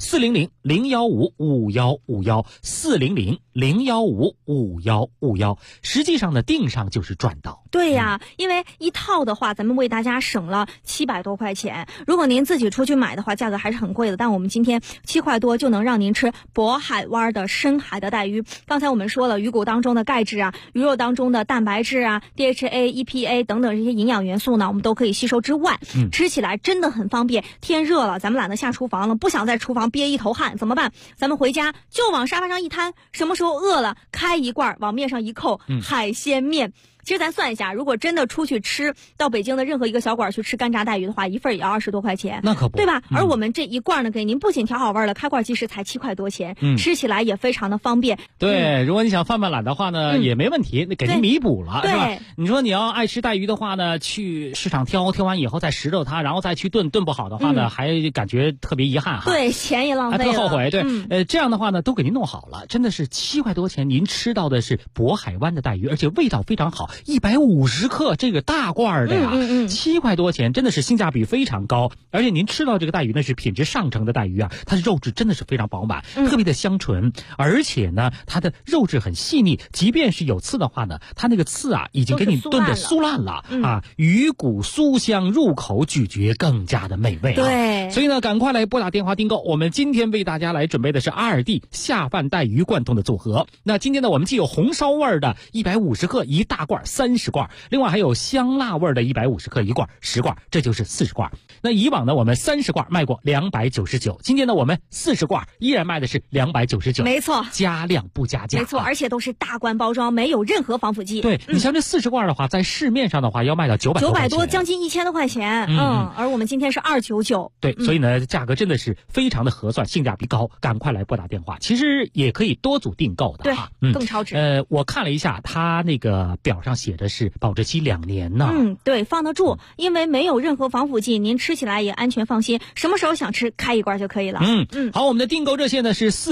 S13: 400-015-5151，400-015-5151，实际上呢，订上就是赚到。
S16: 对呀，因为一套的话，咱们为大家省了700多块钱。如果您自己出去买的话，价格还是很贵的。但我们今天7块多就能让您吃渤海湾的深海的带鱼。刚才我们说了，鱼骨当中的钙质啊，鱼肉当中的蛋白质啊 ，DHA、EPA 等等这些营养元素呢，我们都可以吸收之外，吃起来真的很方便。天热了，咱们懒得下厨房了，不想在厨房憋一头汗，怎么办？咱们回家就往沙发上一摊，什么时候饿了，开一罐往面上一扣，海鲜面。其实咱算一下，如果真的出去吃，到北京的任何一个小馆去吃干炸带鱼的话，一份也要20多块钱，
S13: 那可不，
S16: 对吧？而我们这一罐呢，给您不仅调好味了，开罐即食才7块多钱，吃起来也非常的方便。
S13: 对，如果你想泛懒的话呢，也没问题，那给您弥补了，是吧？你说你要爱吃带鱼的话呢，去市场挑完以后再拾掇它，然后再去炖不好的话呢，还感觉特别遗憾哈。
S16: 对，钱也浪费了，
S13: 特后悔。对，这样的话呢，都给您弄好了，真的是7块多钱，您吃到的是渤海湾的带鱼，而且味道非常好，150克这个大罐的呀，7块多钱，真的是性价比非常高。而且您吃到这个带鱼呢，是品质上乘的带鱼啊，它的肉质真的是非常饱满，特别的香醇，而且呢，它的肉质很细腻，即便是有刺的话呢，它那个刺啊，已经给你炖的酥烂了啊，鱼骨酥香，入口咀嚼更加的美味啊。
S16: 对，
S13: 所以呢，赶快来拨打电话订购。我们今天为大家来准备的是2D 下饭带鱼罐头的组合。那今天呢，我们既有红烧味的150克1大罐30罐，另外还有香辣味的150克1罐10罐，这就是40罐。那以往呢，我们30罐卖过299，今天呢，我们40罐依然卖的是299，
S16: 没错，
S13: 加量不加价，
S16: 没错，而且都是大罐包装，没有任何防腐剂。
S13: 对，你像这40罐的话，在市面上的话要卖到900多，
S16: 将近1000多块钱。而我们今天是299。
S13: 对，所以呢，价格真的是非常的合算，性价比高，赶快来拨打电话。其实也可以多组订购的哈，
S16: 对，更超值。
S13: 我看了一下，它那个表上上写的是保质期2年呢。
S16: 对，放得住，因为没有任何防腐剂，您吃起来也安全放心，什么时候想吃开一罐就可以了。
S13: 好，我们的订购热线呢是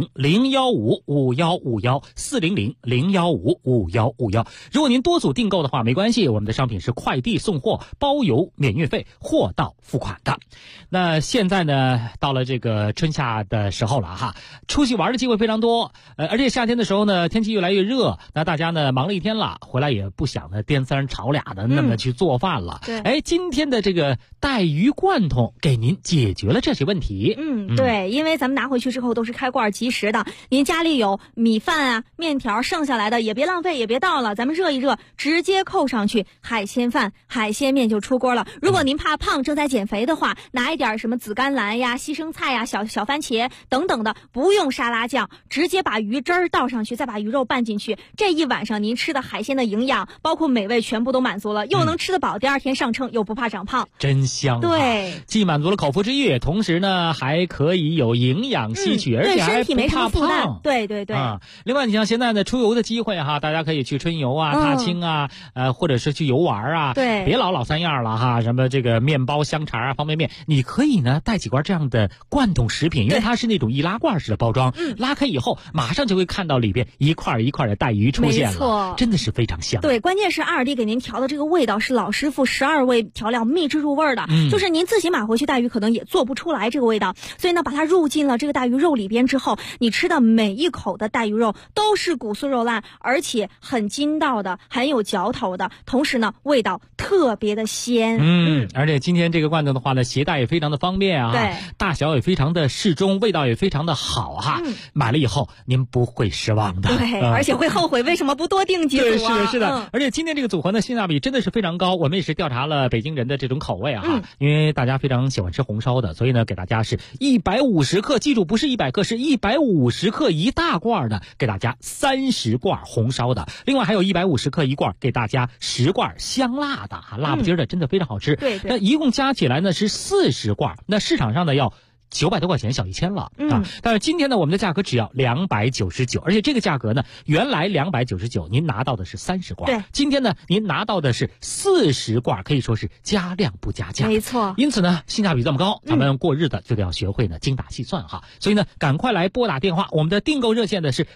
S13: 400-015-5151，400-015-5151。如果您多组订购的话没关系，我们的商品是快递送货，包邮免运费，货到付款的。那现在呢到了这个春夏的时候了哈，出去玩的机会非常多，而且夏天的时候呢天气越来越热，那大家呢忙了一天了，回来也不想呢颠三炒俩的那么去做饭了。今天的这个带鱼罐头给您解决了这些问题。
S16: 对，因为咱们拿回去之后都是开罐即食的，您家里有米饭啊面条剩下来的也别浪费也别倒了，咱们热一热直接扣上去，海鲜饭海鲜面就出锅了。如果您怕胖正在减肥的话，拿一点什么紫甘蓝呀西生菜呀小番茄等等的，不用沙拉酱，直接把鱼汁儿倒上去，再把鱼肉拌进去，这一晚上您吃的海鲜的营养包括美味全部都满足了，又能吃得饱，第二天上称又不怕长胖，
S13: 真香。
S16: 对，
S13: 既满足了口腹之欲，同时呢还可以有营养吸取，而且还不怕胖。
S16: 对
S13: 另外你像现在呢出游的机会哈，大家可以去春游啊踏青啊或者是去游玩啊，
S16: 对，
S13: 别老三样了哈，什么这个面包香肠啊方便面，你可以呢带几罐这样的罐头食品，因为它是那种易拉罐式的包装，拉开以后马上就会看到里边一块一块的带鱼出现了，
S16: 没错，
S13: 真的是非常香。
S16: 对，关键是2D给您调的这个味道是老师傅12味调料秘制入味的，就是您自己买回去带鱼可能也做不出来这个味道，所以呢把它入进了这个带鱼肉里边之后，你吃的每一口的带鱼肉都是骨酥肉烂，而且很筋道的，很有嚼头的，同时呢味道特别的鲜。
S13: 而且今天这个罐头的话呢携带也非常的方便啊，
S16: 对，
S13: 大小也非常的适中，味道也非常的好哈，买了以后您不会失望的。
S16: 对，而且会后悔为什么不多订几组啊。
S13: 对，是的，而且今天这个组合呢性价比真的是非常高，我们也是调查了北京人的这种口味啊，因为大家非常喜欢吃红烧的，所以呢给大家是150克，记住不是100克，是150克一大罐的，给大家30罐红烧的，另外还有150克一罐，给大家10罐香辣的辣不筋的，真的非常好吃。
S16: 对，
S13: 那一共加起来呢是40罐，那市场上呢要900多块钱，小1000了啊！但是今天呢，我们的价格只要299，而且这个价格呢，原来299，您拿到的是30罐，
S16: 对，
S13: 今天呢，您拿到的是40罐，可以说是加量不加价，
S16: 没错。
S13: 因此呢，性价比这么高，咱们过日子就得要学会呢精打细算哈。所以呢，赶快来拨打电话，我们的订购热线呢是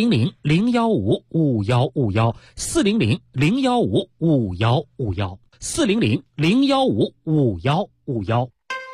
S13: 400-015-5151，400-015-5151，400-015-5151。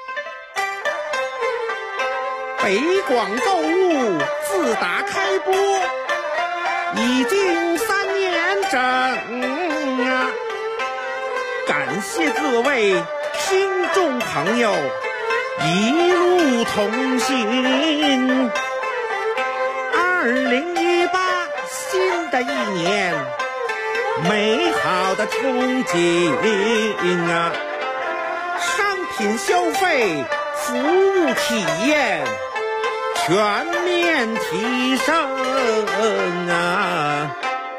S15: 北广购物自打开播已经3年整啊，感谢各位听众朋友一路同行。2018新的一年，美好的憧憬啊，商品消费服务体验全面提升啊！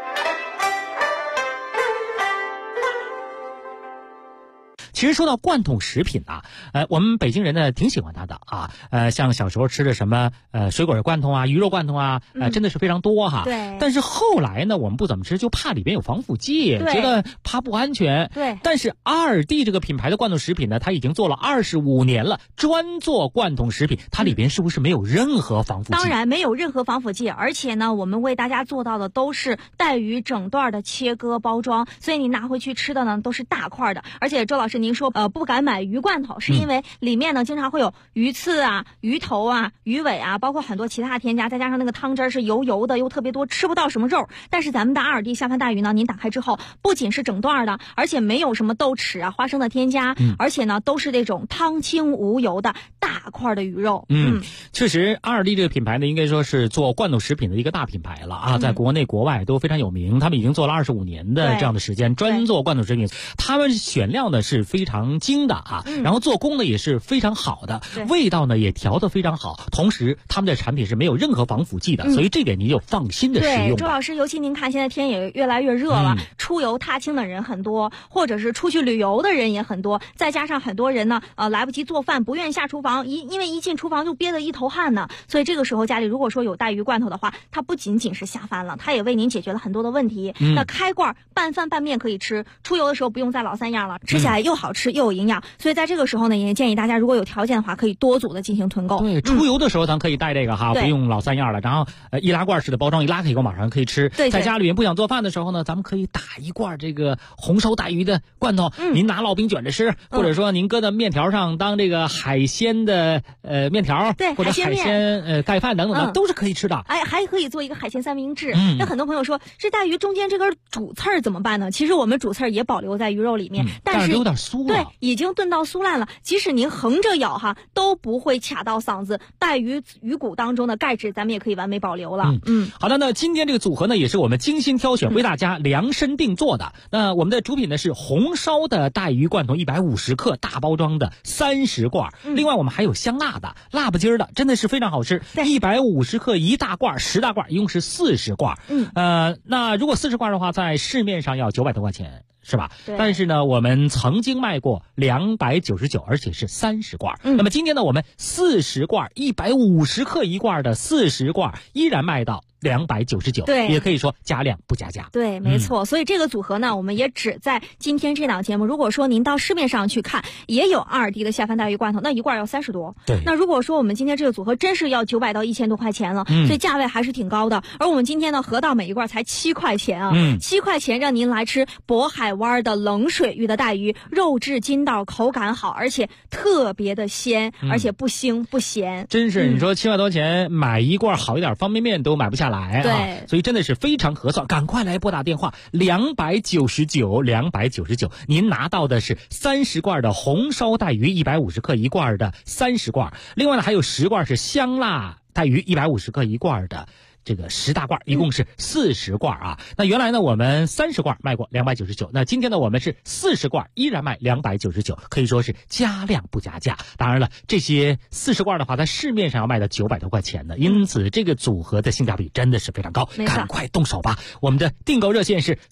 S13: 其实说到罐头食品啊，我们北京人呢挺喜欢它的啊，像小时候吃的什么水果罐头啊、鱼肉罐头啊，真的是非常多哈。
S16: 对。
S13: 但是后来呢，我们不怎么吃，就怕里边有防腐剂，觉得怕不安全。
S16: 对。
S13: 但是2D这个品牌的罐头食品呢，它已经做了25年了，专做罐头食品，它里边是不是没有任何防腐剂？
S16: 当然没有任何防腐剂，而且呢，我们为大家做到的都是带鱼整段的切割包装，所以你拿回去吃的呢都是大块的。而且周老师您说不敢买鱼罐头，是因为里面呢经常会有鱼刺啊、鱼头啊、鱼尾啊，包括很多其他添加，再加上那个汤汁是油油的又特别多，吃不到什么肉。但是咱们的2D下饭带鱼呢，您打开之后不仅是整段的，而且没有什么豆豉啊、花生的添加，而且呢都是那种汤清无油的大块的鱼肉。
S13: 确实2D这个品牌呢应该说是做罐头食品的一个大品牌了啊，在国内国外都非常有名，他们已经做了25年的这样的时间，专做罐头食品，他们选料呢是非非常精的啊，然后做工呢也是非常好的，味道呢也调得非常好，同时他们的产品是没有任何防腐剂的，所以这点您就放心的使用。
S16: 对，周老师，尤其您看现在天也越来越热了，出游踏青的人很多，或者是出去旅游的人也很多，再加上很多人呢来不及做饭，不愿意下厨房，因为一进厨房就憋得一头汗呢，所以这个时候家里如果说有带鱼罐头的话，它不仅仅是下饭了，它也为您解决了很多的问题。那开罐拌饭拌面可以吃，出游的时候不用再老三样了，吃起来又好吃又有营养，所以在这个时候呢，也建议大家如果有条件的话，可以多组的进行囤购。
S13: 对，出游的时候咱可以带这个哈，不用老三样了，然后易拉罐式的包装，一拉开以后马上可以吃。
S16: 对，
S13: 在家里面不想做饭的时候呢，咱们可以打一罐这个红烧带鱼的罐头，您拿烙饼卷着吃，或者说您搁在面条上当这个海鲜的面条，
S16: 对，
S13: 或者海鲜盖饭等等的，都是可以吃的。
S16: 哎，还可以做一个海鲜三明治。那很多朋友说，这带鱼中间这根主刺儿怎么办呢？其实我们主刺儿也保留在鱼肉里面，但是
S13: 有点酥了，
S16: 对，已经炖到酥烂了。即使您横着咬哈，都不会卡到嗓子。带鱼骨当中的钙质，咱们也可以完美保留了。
S13: 好的，那今天这个组合呢，也是我们精心挑选，为大家量身定做的。那我们的主品呢是红烧的带鱼罐头150克大包装的30罐，另外我们还有香辣的、辣不筋儿的，真的是非常好吃。150克1大罐，10大罐，一共是40罐。那如果40罐的话，在市面上要900多块钱。是吧？但是呢，我们曾经卖过299，而且是30罐。那么今天呢，我们40罐150克1罐的40罐依然卖到299，
S16: 对，
S13: 也可以说加量不加价。
S16: 对，没错。所以这个组合呢，我们也只在今天这档节目。如果说您到市面上去看，也有2D 的下饭带鱼罐头，那一罐要30多。
S13: 对。
S16: 那如果说我们今天这个组合真是要900到1000多块钱了，所以价位还是挺高的。而我们今天呢，合到每一罐才7块钱啊，7块钱让您来吃渤海湾的冷水域的带鱼，肉质筋道，口感好，而且特别的鲜，而且不腥不咸。
S13: 真是，你说7块多钱买一罐好一点方便面都买不下来啊！
S16: 对，
S13: 所以真的是非常合算，赶快来拨打电话299，您拿到的是30罐的红烧带鱼150克1罐的30罐，另外呢还有10罐是香辣带鱼150克1罐的。这个10大罐，一共是40罐啊。那原来呢，我们30罐卖过299，那今天呢，我们是40罐依然卖299，可以说是加量不加价。当然了，这些40罐的话，在市面上要卖到900多块钱的，因此这个组合的性价比真的是非常高，赶快动手吧！我们的订购热线是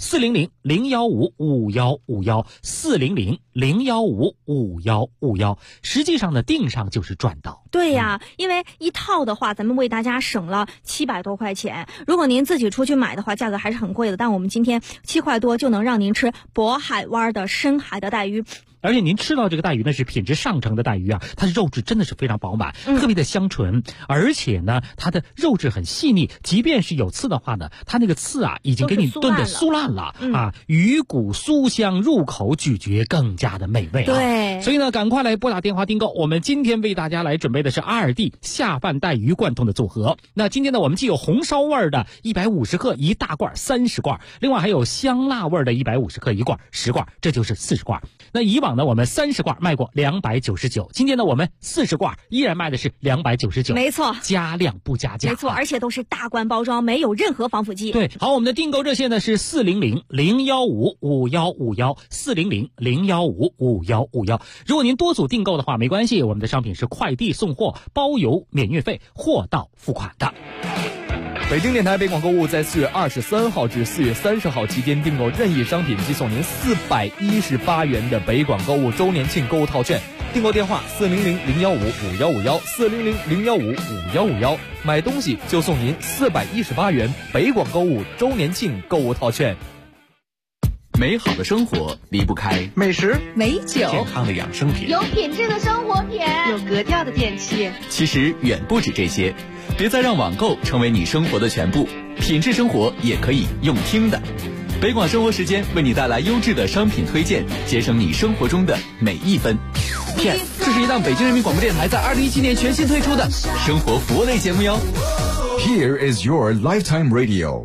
S13: 400-015-5151，400-015-5151，实际上呢，订上就是赚到。
S16: 对呀，因为一套的话，咱们为大家省了700多块钱。如果您自己出去买的话，价格还是很贵的。但我们今天7块多就能让您吃渤海湾的深海的带鱼。
S13: 而且您吃到这个带鱼呢，是品质上乘的带鱼啊，它的肉质真的是非常饱满，特别的香醇，而且呢，它的肉质很细腻，即便是有刺的话呢，它那个刺啊，已经给你炖得酥烂了啊，鱼骨酥香，入口咀嚼更加的美味啊。
S16: 对，
S13: 所以呢，赶快来拨打电话订购。我们今天为大家来准备的是2D 下饭带鱼罐头的组合。那今天呢，我们既有红烧味的150克1大罐30罐，另外还有香辣味的150克1罐10罐，这就是40罐。那以往呢，我们30罐卖过299，今天呢，我们40罐依然卖的是299，
S16: 没错，
S13: 加量不加价，
S16: 没错，而且都是大罐包装，没有任何防腐剂。
S13: 对，好，我们的订购热线呢是400-015-5151，400-015-5151。如果您多组订购的话，没关系，我们的商品是快递送货，包邮免运费，货到付款的。
S12: 北京电台北广购物在4月23号至4月30号期间订购任意商品，即送您418元的北广购物周年庆购物套券。订购电话400-015-5151，400-015-5151，买东西就送您418元北广购物周年庆购物套券。
S17: 美好的生活离不开
S18: 美食、
S7: 美酒、
S17: 健康的养生品、
S11: 有品质的生活品、
S18: 有格调的电器。
S17: 其实远不止这些，别再让网购成为你生活的全部，品质生活也可以用听的。北广生活时间为你带来优质的商品推荐，节省你生活中的每一分。这是一档北京人民广播电台在2017年全新推出的生活服务类节目哟。
S19: Here is your lifetime radio。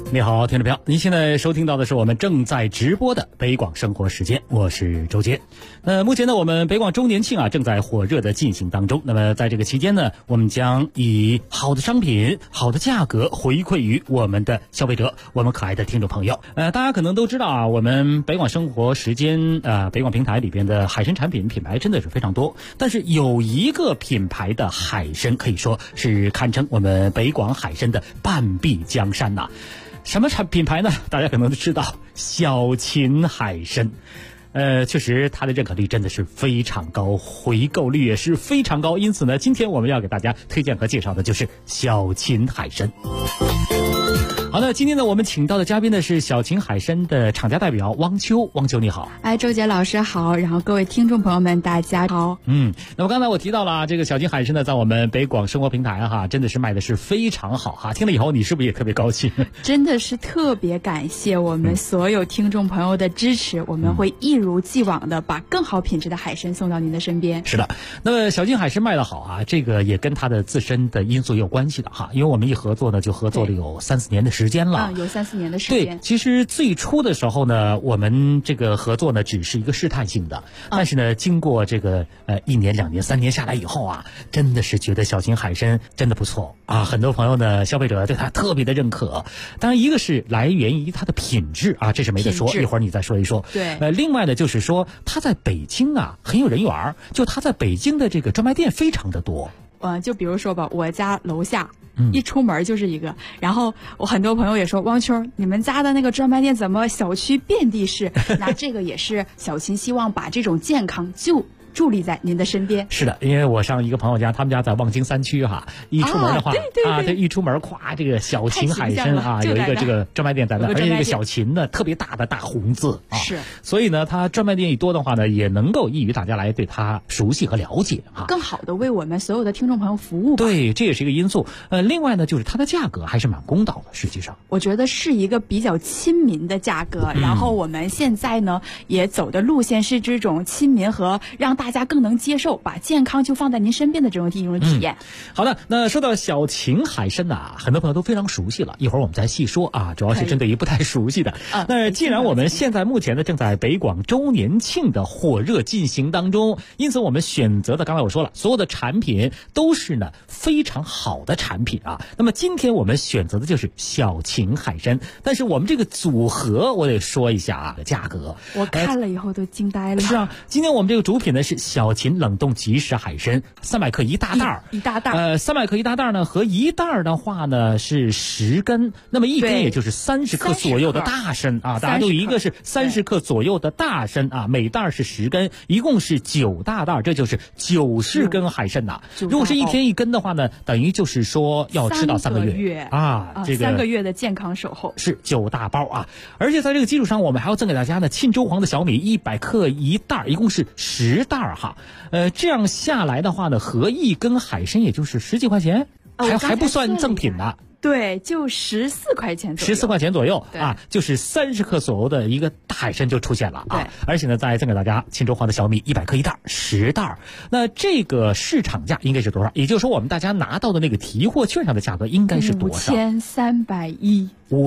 S13: 你好，听众朋友，您现在收听到的是我们正在直播的北广生活时间，我是周杰。目前呢，我们北广周年庆啊正在火热的进行当中。那么在这个期间呢，我们将以好的商品、好的价格回馈于我们的消费者，我们可爱的听众朋友。大家可能都知道啊，我们北广生活时间北广平台里边的海参产品品牌真的是非常多，但是有一个品牌的海参可以说是堪称我们北广海参的半壁江山呐。什么品牌呢？大家可能都知道，小秦海参。确实它的认可率真的是非常高，回购率也是非常高，因此呢，今天我们要给大家推荐和介绍的就是小秦海参。好的，今天呢，我们请到的嘉宾呢是小秦海参的厂家代表汪秋。汪秋你好。
S20: 周杰老师好，然后各位听众朋友们大家好。
S13: 那么刚才我提到了这个小秦海参呢，在我们北广生活平台哈，真的是卖的是非常好哈。听了以后你是不是也特别高兴？
S20: 真的是特别感谢我们所有听众朋友的支持，我们会一如既往的把更好品质的海参送到您的身边。
S13: 是的，那么小秦海参卖得好啊，这个也跟它的自身的因素也有关系的哈，因为我们一合作呢就合作了有3-4年的时间了。
S20: 有3-4年的时间。
S13: 对，其实最初的时候呢，我们这个合作呢只是一个试探性的，但是呢，经过这个1年、2年、3年下来以后啊，真的是觉得小秦海参真的不错啊，很多朋友呢，消费者对它特别的认可。当然，一个是来源于它的品质啊，这是没得说，一会儿你再说一说。
S20: 对。
S13: 另外呢，就是说它在北京啊很有人缘，就它在北京的这个专卖店非常的多。
S20: 就比如说吧，我家楼下。一出门就是一个，然后我很多朋友也说，汪秋，你们家的那个专卖店怎么小区遍地是？那这个也是小秦希望把这种健康就伫立在您的身边。
S13: 是的，因为我上一个朋友家，他们家在望京3区哈，一出门的话
S20: 对，
S13: 一出门咵，这个小秦海参啊，有一个这个专卖店在那，而且这个小秦呢特别大的大红字啊，
S20: 是，
S13: 所以呢，它专卖店一多的话呢，也能够益于大家来对它熟悉和了解啊，
S20: 更好的为我们所有的听众朋友服务吧。
S13: 对，这也是一个因素。另外呢，就是它的价格还是蛮公道的，实际上
S20: 我觉得是一个比较亲民的价格。然后我们现在呢也走的路线是这种亲民和让大家更能接受，把健康就放在您身边的这种体验。
S13: 好的，那说到小秦海参呐，很多朋友都非常熟悉了，一会儿我们再细说啊，主要是针对于不太熟悉的。那既然我们现在目前呢正在北广周年庆的火热进行当中，因此我们选择的，刚才我说了，所有的产品都是呢非常好的产品啊。那么今天我们选择的就是小秦海参，但是我们这个组合我得说一下啊，价格
S20: 我看了以后都惊呆了。
S13: 是啊，今天我们这个主品呢是小秦冷冻即食海参，300克一大袋
S20: 一大袋。
S13: 300克一大袋呢，和一袋的话呢是10根，那么一根也就是30克左右的大参啊。大家都一个是30克左右的大参啊，每袋是10根，一共是9大袋，这就是90根海参呐。如果是一天1根的话呢，等于就是说要吃到3个月啊，这个
S20: 3个月的健康守候
S13: 是9大包啊。而且在这个基础上，我们还要赠给大家呢沁州黄的小米100克一袋，一共是10袋哈。这样下来的话呢，合一根海参也就是10几块钱，还不算赠品呢。
S20: 对，就14块钱左右
S13: ，14块钱左右啊，就是30克左右的一个大海参就出现了啊。而且呢，再赠给大家沁州黄的小米100克一袋，10袋。那这个市场价应该是多少？也就是说，我们大家拿到的那个提货券上的价格应该是多少
S20: ？5310。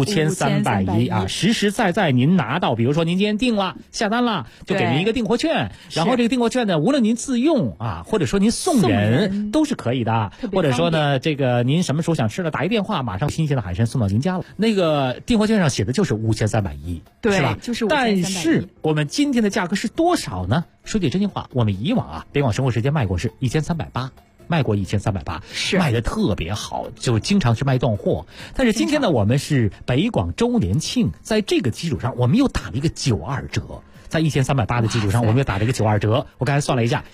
S13: 5310啊，实实在在您拿到，比如说您今天订了下单了，就给您一个订货券，然后这个订货券呢，无论您自用啊，或者说您送人都是可以的，或者说呢，这个您什么时候想吃了，打一电话，马上新鲜的海参送到您家了。那个订货券上写的就是5310，
S20: 对，
S13: 是吧？
S20: 就是5310。
S13: 但是我们今天的价格是多少呢？说句真心话，我们以往啊，北广生活时间卖过是1380。卖过1380，是卖的特别好，就经常是卖断货。但是今天呢，我们是北广周年庆，在这个基础上，我们又打了一个92折。在1380的基础上，我们又打了一个92折。我刚才算了一下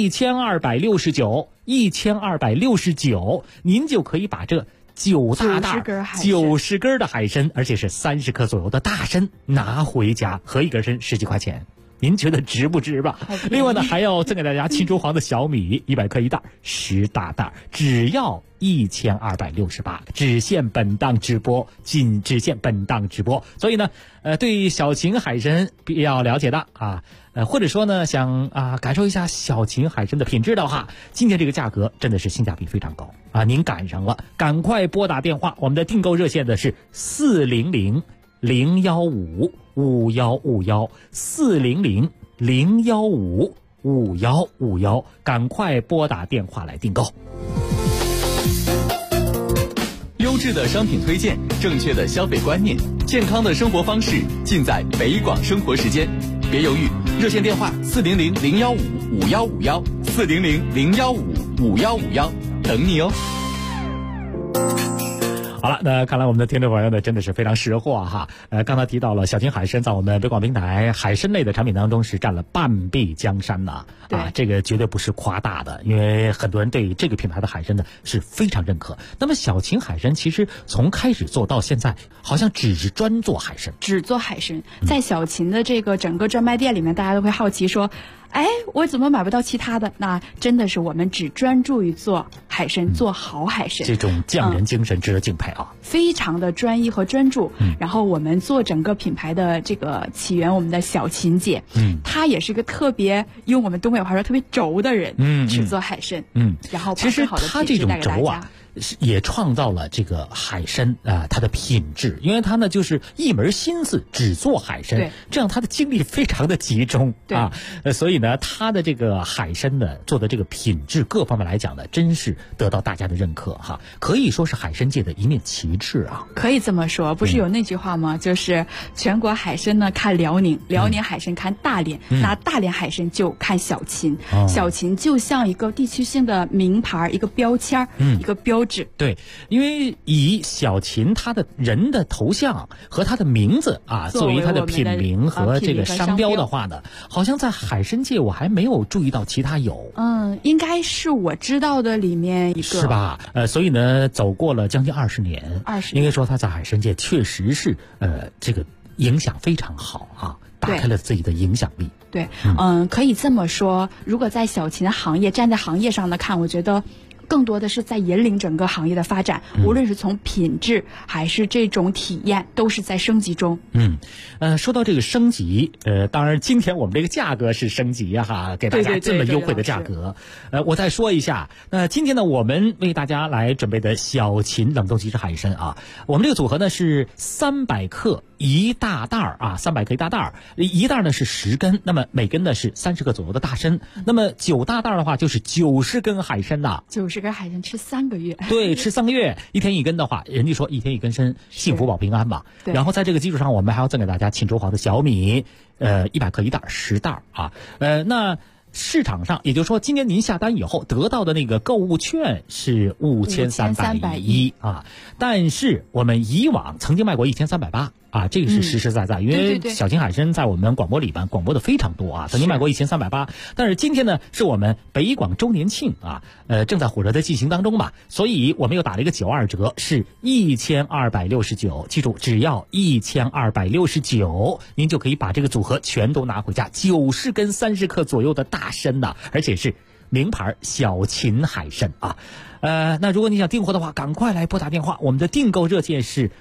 S13: ，1269，您就可以把这9大袋90根的海参，而且是30克左右的大参拿回家，合一根参10几块钱。您觉得值不值吧？另外呢，还要赠给大家沁州黄的小米100克一袋，10大袋，只要1268，只限本档直播，只限本档直播。所以呢，对小秦海参比较了解的啊， 或者说呢想感受一下小秦海参的品质的话，今天这个价格真的是性价比非常高啊！您赶上了，赶快拨打电话，我们的订购热线的是400-015-5151，400-015-5151，赶快拨打电话来订购。
S17: 优质的商品推荐，正确的消费观念，健康的生活方式，尽在北广生活时间。别犹豫，热线电话400-015-5151，400-015-5151，等你哦。
S13: 好了，那看来我们的听众朋友呢真的是非常识货哈。刚才提到了小秦海参在我们北广平台海参类的产品当中是占了半壁江山呐。这个绝对不是夸大的，因为很多人对这个品牌的海参呢是非常认可。那么小秦海参其实从开始做到现在，好像只是专做海参，
S20: 只做海参。在小秦的这个整个专卖店里面，大家都会好奇说，哎，我怎么买不到其他的？那真的是我们只专注于做海参，做好海参。
S13: 这种匠人精神值得敬佩啊！
S20: 非常的专一和专注。然后我们做整个品牌的这个起源，我们的小秦姐，她也是个特别用我们东北话说特别轴的人，只做海参。然后
S13: 其实她这种轴啊，也创造了这个海参它的品质，因为它呢就是一门心思只做海参，这样它的精力非常的集中所以呢它的这个海参呢做的这个品质各方面来讲呢，真是得到大家的认可哈，可以说是海参界的一面旗帜啊。
S20: 可以这么说，不是有那句话吗？就是全国海参呢看辽宁，辽宁海参看大连，那大连海参就看小秦。小秦就像一个地区性的名牌，一个标签，一个标志。
S13: 对，因为以小秦他的人的头像和他的名字作为他的品名和这个商标的话呢，好像在海参界我还没有注意到其他有。
S20: 应该是我知道的里面一个，
S13: 是吧？所以呢，走过了将近20年，应该说他在海参界确实是这个影响非常好啊，打开了自己的影响力。
S20: 对，可以这么说，如果在小秦行业站在行业上的看，我觉得更多的是在引领整个行业的发展，无论是从品质还是这种体验，都是在升级中。
S13: 说到这个升级，当然今天我们这个价格是升级哈，给大家这么优惠的价格。我再说一下，今天呢我们为大家来准备的小秦冷冻即食海参我们这个组合呢是300克一大袋300克一大袋，一袋呢是10根，那么每根呢是30克左右的大参，那么9大袋的话就是90根海参呐。
S20: 90根海参吃3个月，
S13: 对，吃3个月，1天1根的话，人家说1天1根参，幸福保平安嘛。然后在这个基础上，我们还要赠给大家沁州黄的小米，100克一袋，10袋那市场上，也就是说今年您下单以后得到的那个购物券是5310但是我们以往曾经卖过1380这个是实实在在，因为小秦海参在我们广播里边广播的非常多曾经卖过1380，但是今天呢是我们北广周年庆正在火热的进行当中嘛，所以我们又打了一个92折，是1269，记住只要1269，您就可以把这个组合全都拿回家，90根30克左右的大参而且是名牌小秦海参那如果你想订货的话，赶快来拨打电话，我们的订购热线是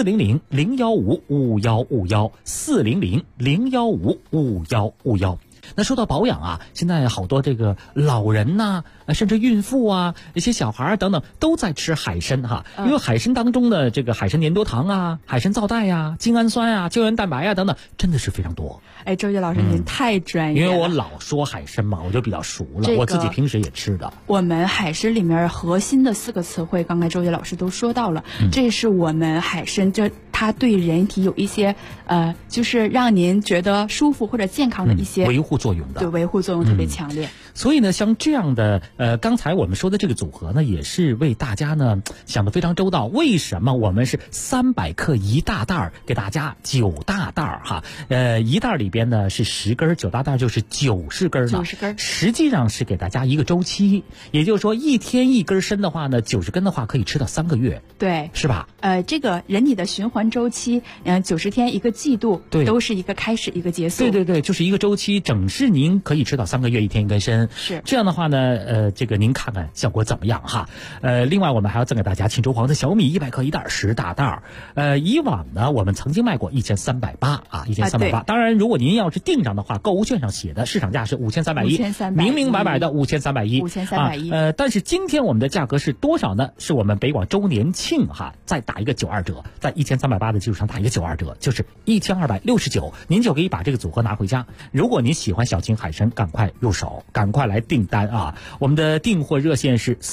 S13: 400-015-5151，400-015-5151。那说到保养现在好多这个老人甚至孕妇一些小孩等等都在吃海参因为海参当中的这个海参粘多糖海参皂苷精氨酸胶原蛋白等等，真的是非常多。
S20: 周杰老师您太专业了，
S13: 因为我老说海参嘛，我就比较熟了，我自己平时也吃的。
S20: 我们海参里面核心的4个词汇，刚才周杰老师都说到了，这是我们海参它对人体有一些就是让您觉得舒服或者健康的一些
S13: 维护作用的，
S20: 对，维护作用特别强烈。
S13: 所以呢，像这样的刚才我们说的这个组合呢，也是为大家呢想得非常周到。为什么我们是300克一大袋给大家9大袋一袋里边呢是10根，9大袋就是90根
S20: 90根，
S13: 实际上是给大家一个周期，也就是说1天1根参的话呢，90根的话可以吃到3个月，
S20: 对，
S13: 是吧？
S20: 这个人体的循环周期，90天一个季度，对，都是一个开始一个结束。
S13: 对，就是一个周期，整省事您可以吃到3个月1天1根参。
S20: 是
S13: 这样的话呢，这个您看看效果怎么样哈？另外我们还要赠给大家庆州黄的小米100克1袋10大袋。以往呢我们曾经卖过1380啊，1380。当然，如果您要是订上的话，购物券上写的市场价是5310，明明白白的5310。但是今天我们的价格是多少呢？是我们北广周年庆哈，再打一个92折，在1380的基础上打一个92折，就是1269，您就可以把这个组合拿回家。如果您喜欢小秦海参，赶快入手，赶快来订单啊！我们的订货热线是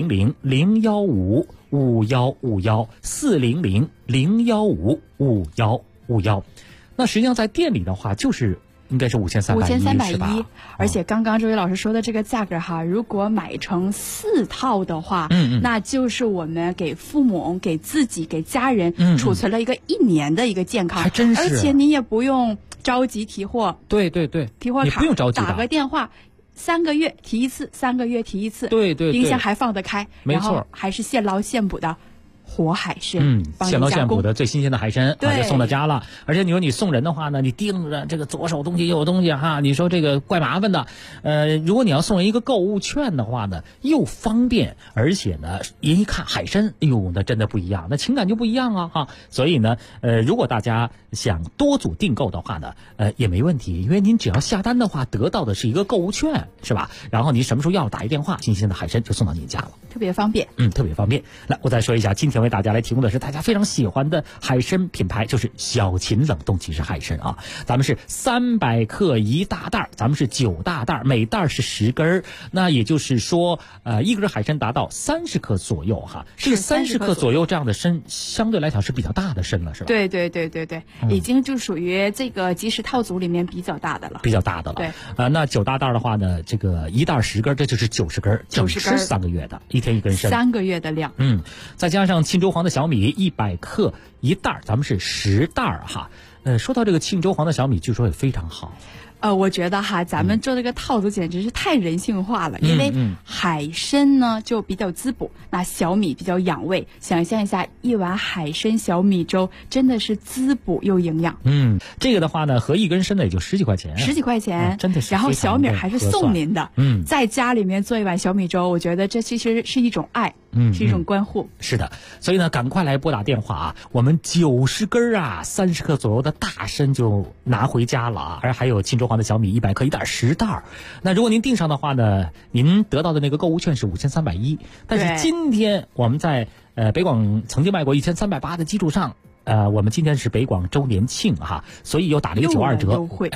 S13: 400-015-5151，400-015-5151。那实际上在店里的话，就是应该是5310是吧？
S20: 而且刚刚周伟老师说的这个价格哈，如果买成4套的话，那就是我们给父母、给自己、给家人储存了一个1年的一个健康，
S13: 还真是。
S20: 而且你也不用着急提货，
S13: 对，
S20: 提货卡
S13: 你不用着急，
S20: 打个电话。3个月提一次，3个月提一次，
S13: 对，
S20: 冰箱还放得开，
S13: 没错，
S20: 然后还是现捞现捕的活海参，
S13: 现捞现捕的最新鲜的海参就送到家了。而且你说你送人的话呢，你盯着这个左手东西右手东西哈，你说这个怪麻烦的。如果你要送人一个购物券的话呢，又方便，而且呢，一看海参，哎呦，那真的不一样，那情感就不一样啊哈。所以呢，如果大家想多组订购的话呢，也没问题，因为您只要下单的话，得到的是一个购物券，是吧？然后你什么时候要打一电话，新鲜的海参就送到您家了，
S20: 特别方便。
S13: 特别方便。来，我再说一下，今天为大家来提供的是大家非常喜欢的海参品牌，就是小秦冷冻即食海参啊。咱们是300克1大袋，咱们是9大袋，每袋是10根。那也就是说，一根海参达到30克左右哈。这个30克左右这样的参，相对来讲是比较大的参了，是吧？
S20: 对，已经就属于这个即食套组里面比较大的了。
S13: 对，那9大袋的话呢，这个1袋10根，这就是90根，90根3个月的，1天1根参
S20: ，3个月的量。
S13: 再加上庆州黄的小米100克1袋，咱们是10袋哈。说到这个庆州黄的小米，据说也非常好。
S20: 我觉得哈，咱们做这个套组简直是太人性化了，因为海参呢就比较滋补，那小米比较养胃。想象一下，一碗海参小米粥真的是滋补又营养。
S13: 这个的话呢，合1根参呢也就10几块钱
S20: ，10几块钱，
S13: 真的是。
S20: 然后小米还是送您的，在家里面做一碗小米粥，我觉得这其实是一种爱。是一种关护。
S13: 是的，所以呢，赶快来拨打电话啊！我们90根啊，30克左右的大参就拿回家了啊！而还有庆州黄的小米100克1袋10袋。那如果您订上的话呢，您得到的那个购物券是5310。但是今天我们在北广曾经卖过1380的基础上。我们今天是北广周年庆哈，所以又打了一个92折，
S20: 优惠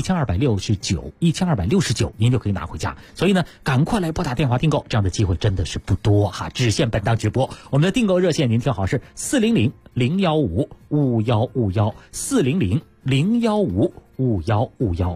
S13: ，1269，您就可以拿回家。所以呢，赶快来拨打电话订购，这样的机会真的是不多哈，只限本档直播。我们的订购热线您听好是400-015-5151，400-015-5151。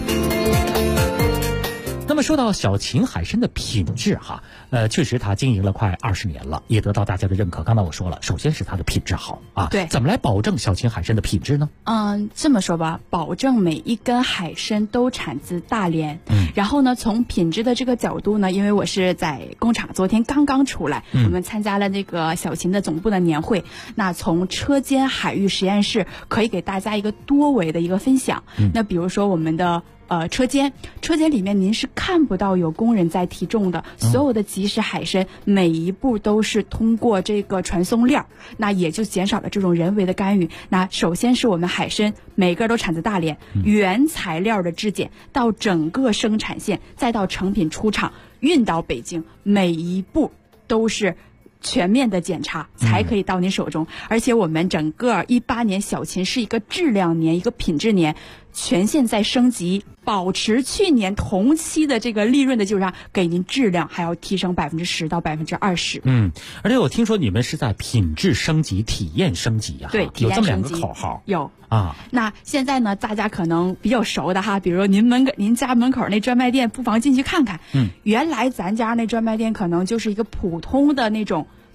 S13: 那么说到小秦海参的品质哈，确实它经营了快20年了，也得到大家的认可。刚才我说了，首先是它的品质好啊。
S20: 对，
S13: 怎么来保证小秦海参的品质呢？
S20: 这么说吧，保证每一根海参都产自大连。然后呢，从品质的这个角度呢，因为我是在工厂，昨天刚刚出来，我们参加了那个小秦的总部的年会。那从车间海域实验室可以给大家一个多维的一个分享。那比如说我们的。车间里面您是看不到有工人在提重的，所有的即食海参每一步都是通过这个传送链，那也就减少了这种人为的干预。那首先是我们海参每个都产自大连，原材料的质检到整个生产线，再到成品出厂运到北京，每一步都是全面的检查才可以到您手中。而且我们整个18年小秦是一个质量年，一个品质年，全线在升级，保持去年同期的这个利润的基础上，给您质量还要提升10%到20%。
S13: 而且我听说你们是在品质升级、体验升级啊。
S20: 对，体验升级
S13: 有这么2个口号。
S20: 有
S13: 啊。
S20: 那现在呢，大家可能比较熟的哈，比如说您家门口那专卖店，不妨进去看看。原来咱家那专卖店可能就是一个普通的那种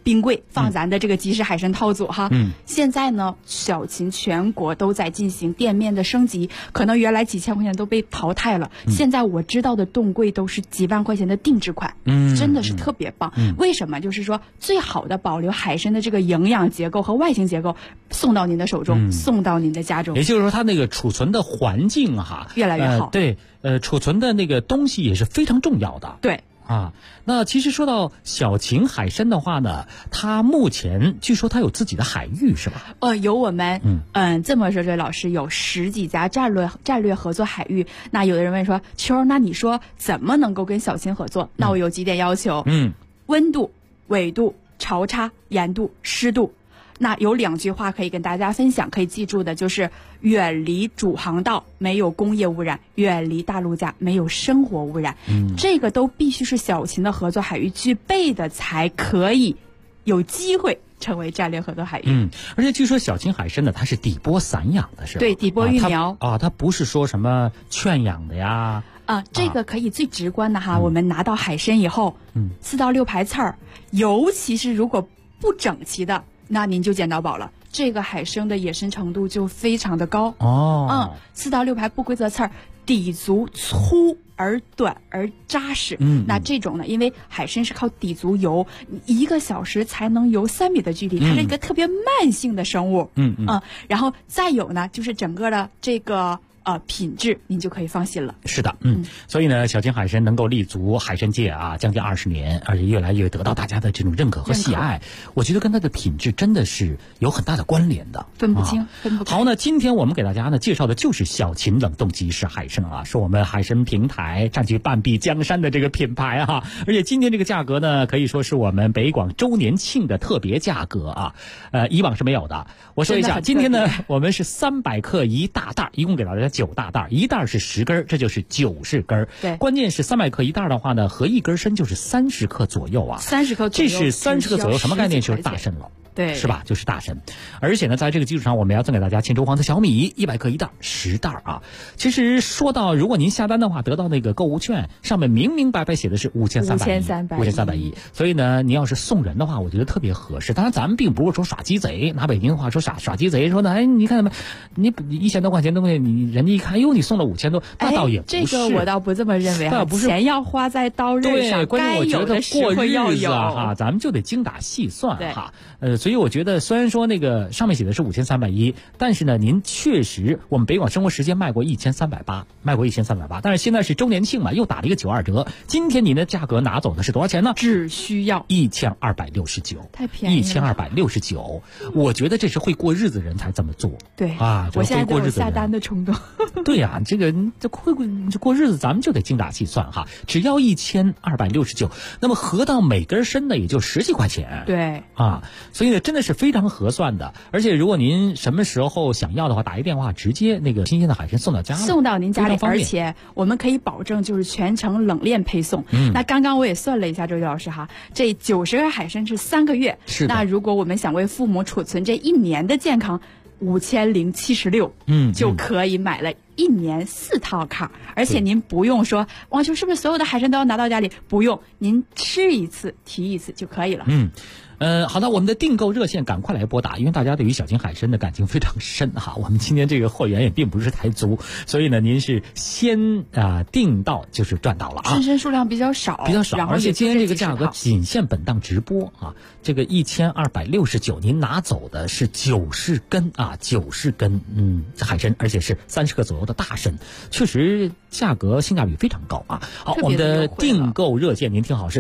S20: 冰柜放咱的这个即食海参套组哈。现在呢，小秦全国都在进行店面的升级，可能原来几千块钱都被淘汰了，现在我知道的冻柜都是几万块钱的定制款，真的是特别棒。为什么？就是说最好的保留海参的这个营养结构和外形结构，送到您的手中，送到您的家中。
S13: 也就是说，它那个储存的环境
S20: 越来越好。
S13: 对，储存的那个东西也是非常重要的。
S20: 对。
S13: 那其实说到小秦海参的话呢，它目前据说它有自己的海域是吧？
S20: 有我们这么说，这位老师有10几家战略合作海域。那有的人问说，秋，那你说怎么能够跟小秦合作？那我有几点要求，温度、纬度、潮差、盐度、湿度。那有2句话可以跟大家分享，可以记住的就是远离主航道，没有工业污染；远离大陆架，没有生活污染。这个都必须是小秦的合作海域具备的，才可以有机会成为战略合作海域。
S13: 而且据说小秦海参呢，它是底波散养的，是吧？
S20: 对，底波育苗
S13: 它不是说什么圈养的呀。
S20: 这个可以最直观的哈，我们拿到海参以后，4到6排刺儿，尤其是如果不整齐的，那您就捡到宝了。这个海参的野生程度就非常的高。4到6排不规则刺儿，底足粗而短而扎实。那这种呢，因为海参是靠底足游，1个小时才能游3米的距离，它是一个特别慢性的生物。然后再有呢，就是整个的这个品质您就可以放心了。
S13: 是的，所以呢，小秦海参能够立足海参界将近20年，而且越来越得到大家的这种认可和喜爱，我觉得跟它的品质真的是有很大的关联的，
S20: 分不清，分不开。
S13: 好，那今天我们给大家呢介绍的就是小秦冷冻即食海参是我们海参平台占据半壁江山的这个品牌而且今天这个价格呢，可以说是我们北广周年庆的特别价格以往是没有的。我说一下，今天呢，我们是300克1大袋，一共给大家9大袋，一袋是10根，这就是90根。
S20: 对，
S13: 关键是300克1袋的话呢，合1根参就是30克左右
S20: 30克左右，
S13: 这是30克左右，什么概念？就是大参了。
S20: 对，
S13: 是吧？就是大参。而且呢，在这个基础上，我们要赠给大家千州黄的小米100克1袋，10袋其实说到，如果您下单的话，得到那个购物券，上面明明白白写的是5310，所以呢，您要是送人的话，我觉得特别合适。当然，咱们并不是说耍鸡贼，拿北京话说耍鸡贼，说呢，你看你1000多块钱东西，你人家一看，哟，你送了5000多，那倒也不是。
S20: 这个我倒不这么认为钱要花在刀刃上，
S13: 关键我觉得过日子咱们就得精打细算所以我觉得，虽然说那个上面写的是5310，但是呢，您确实我们北广生活时间卖过1380，但是现在是周年庆嘛，又打了一个92折。今天您的价格拿走的是多少钱呢？
S20: 只需要
S13: 1269，
S20: 太便宜了
S13: ，1269。我觉得这是会过日子人才这么做。
S20: 对我现在都有下单的冲动。
S13: 对呀，这过日子咱们就得精打细算只要1269，那么合到每根参呢也就10几块钱。
S20: 对
S13: 所以呢，真的是非常合算的。而且如果您什么时候想要的话，打一电话直接那个新鲜的海参送到家里，
S20: 送到您家里，而且我们可以保证就是全程冷链配送。那刚刚我也算了一下，周老师这90根海参是3个月。
S13: 是的。
S20: 那如果我们想为父母储存这1年的健康，5076，就可以买了1年4套卡，而且您不用说王秋是不是所有的海参都要拿到家里？不用，您吃一次提一次就可以了。
S13: 好的，我们的订购热线赶快来拨打，因为大家对于小秦海参的感情非常深我们今天这个货源也并不是太足，所以呢，您是先订到就是赚到了
S20: 参数量比较少，
S13: 而且今天这个价格仅限本档直播这个1269，您拿走的是90根90根海参，而且是30克左右的大参，确实价格性价比非常高好，我们的订购热线您听好是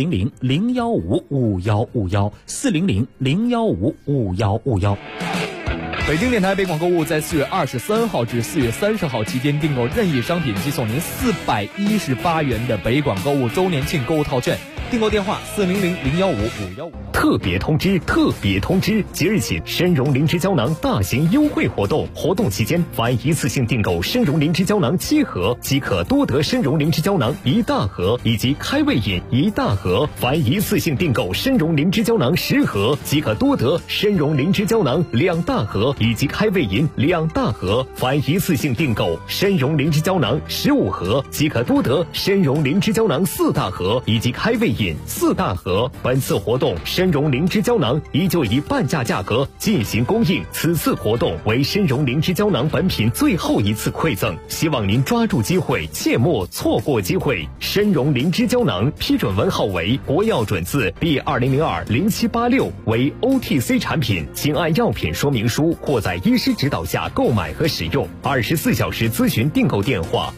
S13: 400-015-5151，400-015-5151。
S12: 北京电台北广购物在4月23号至4月30号期间订购任意商品，即送您418元的北广购物周年庆购物套券。订购电话400-015-5151。
S1: 特别通知！即日起，参茸灵芝胶囊大型优惠活动，活动期间凡一次性订购参茸灵芝胶囊7盒，即可多得参茸灵芝胶囊1大盒以及开胃饮1大盒；凡一次性订购参茸灵芝胶囊10盒，即可多得参茸灵芝胶囊2大盒以及开胃饮2大盒，凡一次性订购参茸灵芝胶囊15盒，即可多得参茸灵芝胶囊4大盒以及开胃饮4大盒。本次活动参茸灵芝胶囊依旧以半价价格进行供应，此次活动为参茸灵芝胶囊本品最后一次馈赠，希望您抓住机会，切莫错过机会。参茸灵芝胶囊批准文号为国药准字 B20020786，为 OTC 产品，请按药品说明书或在医师指导下购买和使用。24小时咨询订购电话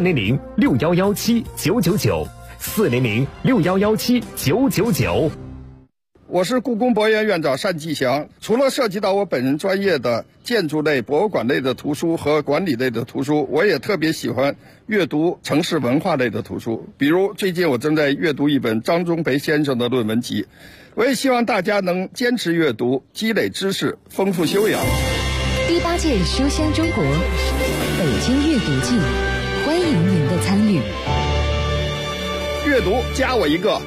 S1: ：400-6117-999，400-6117-999。
S21: 我是故宫博物院院长单霁翔。除了涉及到我本人专业的建筑类、博物馆类的图书和管理类的图书，我也特别喜欢阅读城市文化类的图书。比如最近我正在阅读一本张忠培先生的论文集。我也希望大家能坚持阅读，积累知识，丰富修养。
S22: 第8届书香中国北京阅读季，欢迎您的参与。
S21: 阅读加我一个。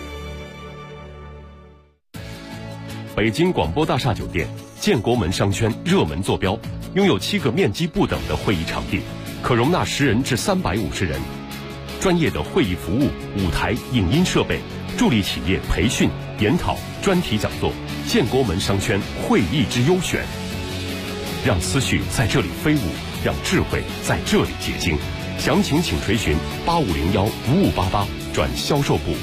S8: 北京广播大厦酒店建国门商圈热门坐标，拥有7个面积不等的会议场地，可容纳10人至350人。专业的会议服务、舞台、影音设备，助力企业培训、研讨、专题讲座。建国门商圈会议之优选，让思绪在这里飞舞，让智慧在这里结晶。详情请垂询8501-5588转销售部。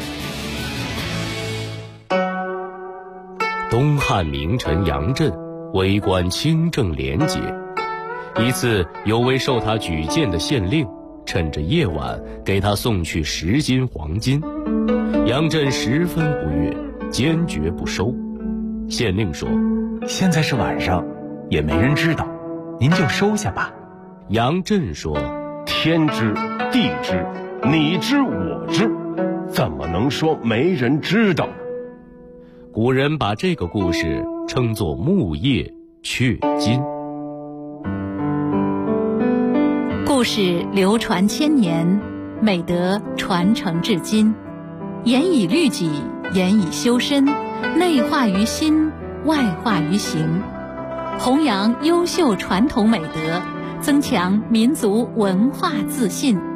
S23: 东汉名臣杨震为官清正廉洁，一次有位受他举荐的县令趁着夜晚给他送去10斤黄金，杨震十分不悦，坚决不收。县令说：
S24: 现在是晚上，也没人知道，您就收下吧。
S23: 杨震说：
S8: 天知地知，你知我知，怎么能说没人知道？
S23: 古人把这个故事称作木叶雀金。
S22: 故事流传千年，美德传承至今，严以律己，严以修身，内化于心，外化于行，弘扬优秀传统美德，增强民族文化自信，